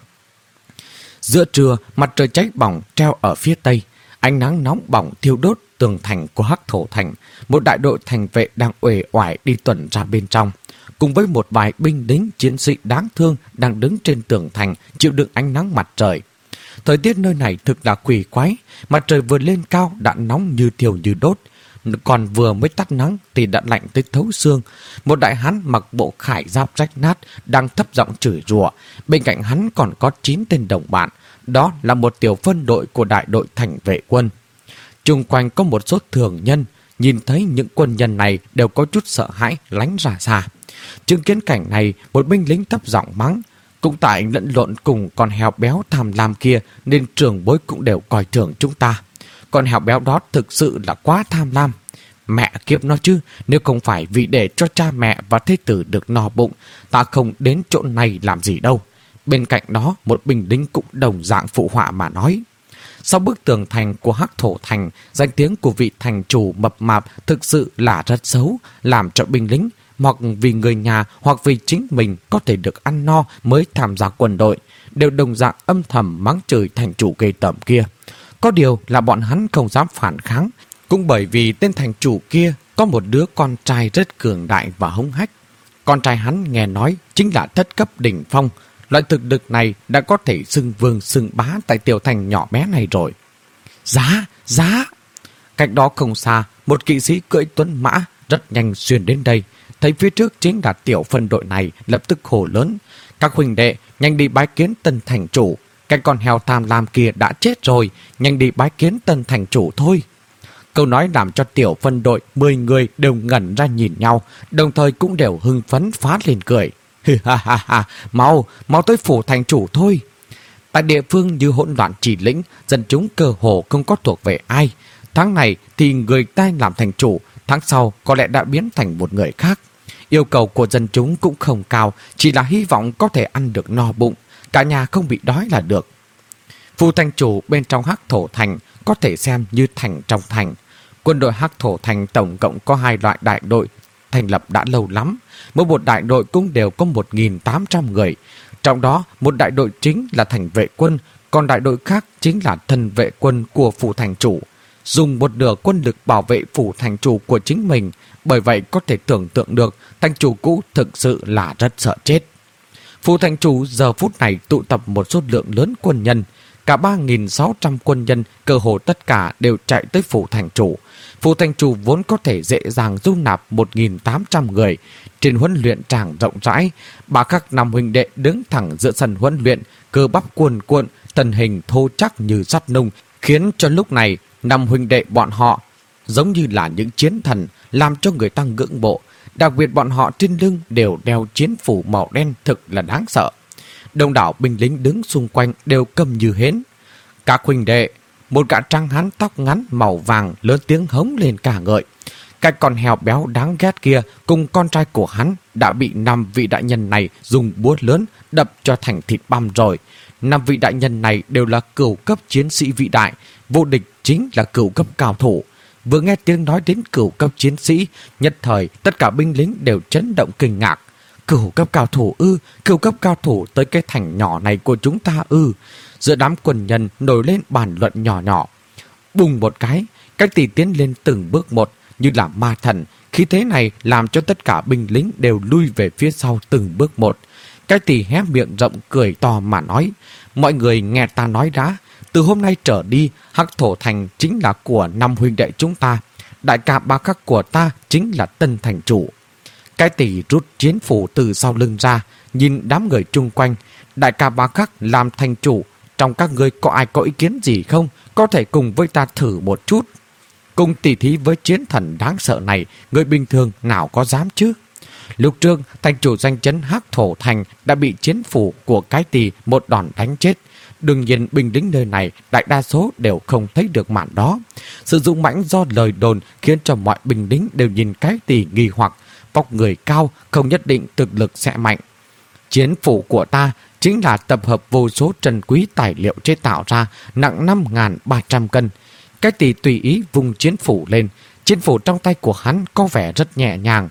Giữa trưa, mặt trời cháy bỏng treo ở phía tây, ánh nắng nóng bỏng thiêu đốt tường thành của Hắc Thổ Thành. Một đại đội thành vệ đang uể oải đi tuần ra bên trong, cùng với một vài binh lính chiến sĩ đáng thương đang đứng trên tường thành chịu đựng ánh nắng mặt trời. Thời tiết nơi này thực là quỷ quái, mặt trời vừa lên cao đã nóng như thiêu như đốt, còn vừa mới tắt nắng thì đã lạnh tới thấu xương. Một đại hán mặc bộ khải giáp rách nát đang thấp giọng chửi rủa, bên cạnh hắn còn có chín tên đồng bạn, đó là một tiểu phân đội của đại đội thành vệ quân. Chung quanh có một số thường nhân, nhìn thấy những quân nhân này đều có chút sợ hãi lánh ra xa. Chứng kiến cảnh này, một binh lính thấp giọng mắng: cũng tại lẫn lộn cùng con heo béo tham lam kia nên trưởng bối cũng đều coi thường chúng ta. Con heo béo đó thực sự là quá tham lam. Mẹ kiếp nó chứ, nếu không phải vì để cho cha mẹ và thế tử được no bụng, ta không đến chỗ này làm gì đâu. Bên cạnh đó, một binh lính cũng đồng dạng phụ họa mà nói. Sau bức tường thành của Hắc Thổ Thành, danh tiếng của vị thành chủ mập mạp thực sự là rất xấu, làm cho binh lính hoặc vì người nhà hoặc vì chính mình có thể được ăn no mới tham gia quân đội, đều đồng dạng âm thầm mắng chửi thành chủ ghê tởm kia. Có điều là bọn hắn không dám phản kháng, cũng bởi vì tên thành chủ kia có một đứa con trai rất cường đại và hống hách. Con trai hắn nghe nói chính là thất cấp đỉnh phong, loại thực lực này đã có thể xưng vương xưng bá tại tiểu thành nhỏ bé này rồi. Giá, giá! Cách đó không xa, một kỵ sĩ cưỡi tuấn mã rất nhanh xuyên đến đây. Thấy phía trước chính là tiểu phân đội này, lập tức hô lớn: các huynh đệ, nhanh đi bái kiến tân thành chủ. Cái con heo tham lam kia đã chết rồi, nhanh đi bái kiến tân thành chủ thôi. Câu nói làm cho tiểu phân đội mười người đều ngẩn ra nhìn nhau, đồng thời cũng đều hưng phấn phá lên cười. Ha ha ha, mau, mau tới phủ thành chủ thôi. Tại địa phương như hỗn loạn chỉ lĩnh, dân chúng cơ hồ không có thuộc về ai. Tháng này thì người ta làm thành chủ, tháng sau có lẽ đã biến thành một người khác. Yêu cầu của dân chúng cũng không cao, chỉ là hy vọng có thể ăn được no bụng, cả nhà không bị đói là được. Phù thành chủ bên trong Hắc Thổ Thành có thể xem như thành trong thành. Quân đội Hắc Thổ Thành tổng cộng có hai loại đại đội, thành lập đã lâu lắm. Mỗi một đại đội cũng đều có một nghìn tám trăm người. Trong đó, một đại đội chính là thành vệ quân, còn đại đội khác chính là thân vệ quân của phủ thành chủ. Dùng một nửa quân lực bảo vệ phủ thành chủ của chính mình, bởi vậy có thể tưởng tượng được thành chủ cũ thực sự là rất sợ chết. Phủ thành chủ giờ phút này tụ tập một số lượng lớn quân nhân, cả ba nghìn sáu trăm quân nhân, cơ hồ tất cả đều chạy tới phủ thành chủ. Phủ thành chủ vốn có thể dễ dàng dung nạp một nghìn tám trăm người. Trên huấn luyện tràng rộng rãi, ba khắc năm huynh đệ đứng thẳng giữa sân huấn luyện, cơ bắp cuồn cuộn, thân hình thô chắc như sắt nung, khiến cho lúc này năm huynh đệ bọn họ giống như là những chiến thần, làm cho người ta ngưỡng mộ. Đặc biệt bọn họ trên lưng đều đeo chiến phủ màu đen, thực là đáng sợ. Đông đảo binh lính đứng xung quanh đều câm như hến. Các huynh đệ, một gã trắng hán tóc ngắn màu vàng lớn tiếng hống lên ca ngợi. Cái con heo béo đáng ghét kia cùng con trai của hắn đã bị năm vị đại nhân này dùng búa lớn đập cho thành thịt băm rồi. Năm vị đại nhân này đều là cửu cấp chiến sĩ vĩ đại, vô địch chính là cửu cấp cao thủ. Vừa nghe tiếng nói đến cửu cấp chiến sĩ, nhất thời tất cả binh lính đều chấn động kinh ngạc. Cửu cấp cao thủ ư? Cửu cấp cao thủ tới cái thành nhỏ này của chúng ta ư? Giữa đám quân nhân nổi lên bàn luận nhỏ nhỏ. Bùng một cái, cái tỷ tiến lên từng bước một như là ma thần. Khí thế này làm cho tất cả binh lính đều lui về phía sau từng bước một. Cái tỷ hé miệng rộng cười to mà nói: mọi người nghe ta nói đã, từ hôm nay trở đi, Hắc Thổ Thành chính là của năm huynh đệ chúng ta. Đại ca ba khắc của ta chính là tân thành chủ. Cái tỷ rút chiến phủ từ sau lưng ra, nhìn đám người chung quanh. Đại ca ba khắc làm thành chủ, trong các ngươi có ai có ý kiến gì không? Có thể cùng với ta thử một chút. Cùng tỉ thí với chiến thần đáng sợ này, người bình thường nào có dám chứ? Lúc trước, thành chủ danh chấn Hắc Thổ Thành đã bị chiến phủ của cái tỷ một đòn đánh chết. Đương nhiên binh lính nơi này đại đa số đều không thấy được màn đó. Sự dũng mãnh do lời đồn khiến cho mọi binh lính đều nhìn cái tỷ nghi hoặc. Vóc người cao không nhất định thực lực sẽ mạnh. Chiến phủ của ta chính là tập hợp vô số trân quý tài liệu chế tạo ra, nặng năm nghìn ba trăm cân. Cái tỷ tùy ý vùng chiến phủ lên. Chiến phủ trong tay của hắn có vẻ rất nhẹ nhàng.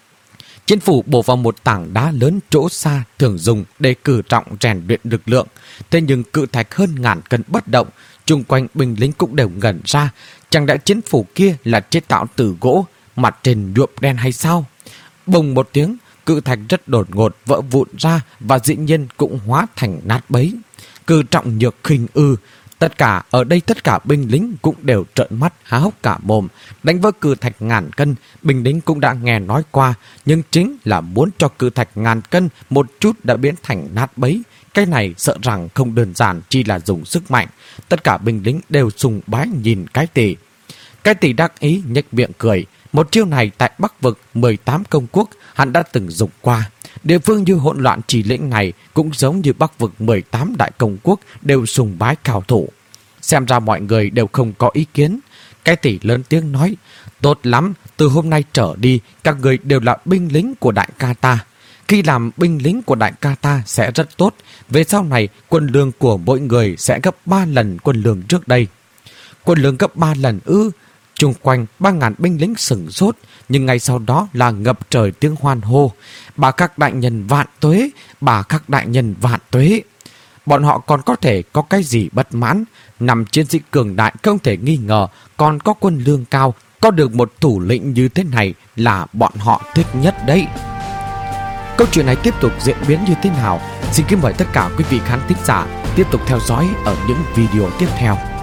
Chiến phủ bổ vào một tảng đá lớn chỗ xa thường dùng để cử trọng rèn luyện lực lượng. Thế nhưng cự thạch hơn ngàn cân bất động, chung quanh binh lính cũng đều ngẩn ra. Chẳng lẽ chiến phủ kia là chế tạo từ gỗ, mặt trên nhuộm đen hay sao? Bùng một tiếng, cự thạch rất đột ngột vỡ vụn ra và dĩ nhiên cũng hóa thành nát bấy. Cử trọng nhược khinh ư. Tất cả ở đây tất cả binh lính cũng đều trợn mắt há hốc cả mồm. Đánh vỡ cự thạch ngàn cân, binh lính cũng đã nghe nói qua, nhưng chính là muốn cho cự thạch ngàn cân một chút đã biến thành nát bấy. Cái này sợ rằng không đơn giản chỉ là dùng sức mạnh. Tất cả binh lính đều sùng bái nhìn cái tỷ. Cái tỷ đắc ý nhếch miệng cười. Một chiêu này tại Bắc vực mười tám công quốc hắn đã từng dùng qua. Địa phương như hỗn loạn Trì Lĩnh này cũng giống như Bắc vực mười tám đại công quốc đều sùng bái cao thủ. Xem ra mọi người đều không có ý kiến. Cái tỷ lớn tiếng nói: tốt lắm, từ hôm nay trở đi các người đều là binh lính của đại ca ta. Khi làm binh lính của đại ca ta sẽ rất tốt. Về sau này quân lương của mỗi người sẽ gấp ba lần quân lương trước đây. Quân lương gấp ba lần ư? Chung quanh ba ngàn binh lính sửng sốt, nhưng ngay sau đó là ngập trời tiếng hoan hô: bà khắc đại nhân vạn tuế, bà khắc đại nhân vạn tuế. Bọn họ còn có thể có cái gì bất mãn? Năm chiến sĩ cường đại không thể nghi ngờ, còn có quân lương cao, có được một thủ lĩnh như thế này là bọn họ thích nhất đấy. Câu chuyện này tiếp tục diễn biến như thế nào? Xin kính mời tất cả quý vị khán thính giả tiếp tục theo dõi ở những video tiếp theo.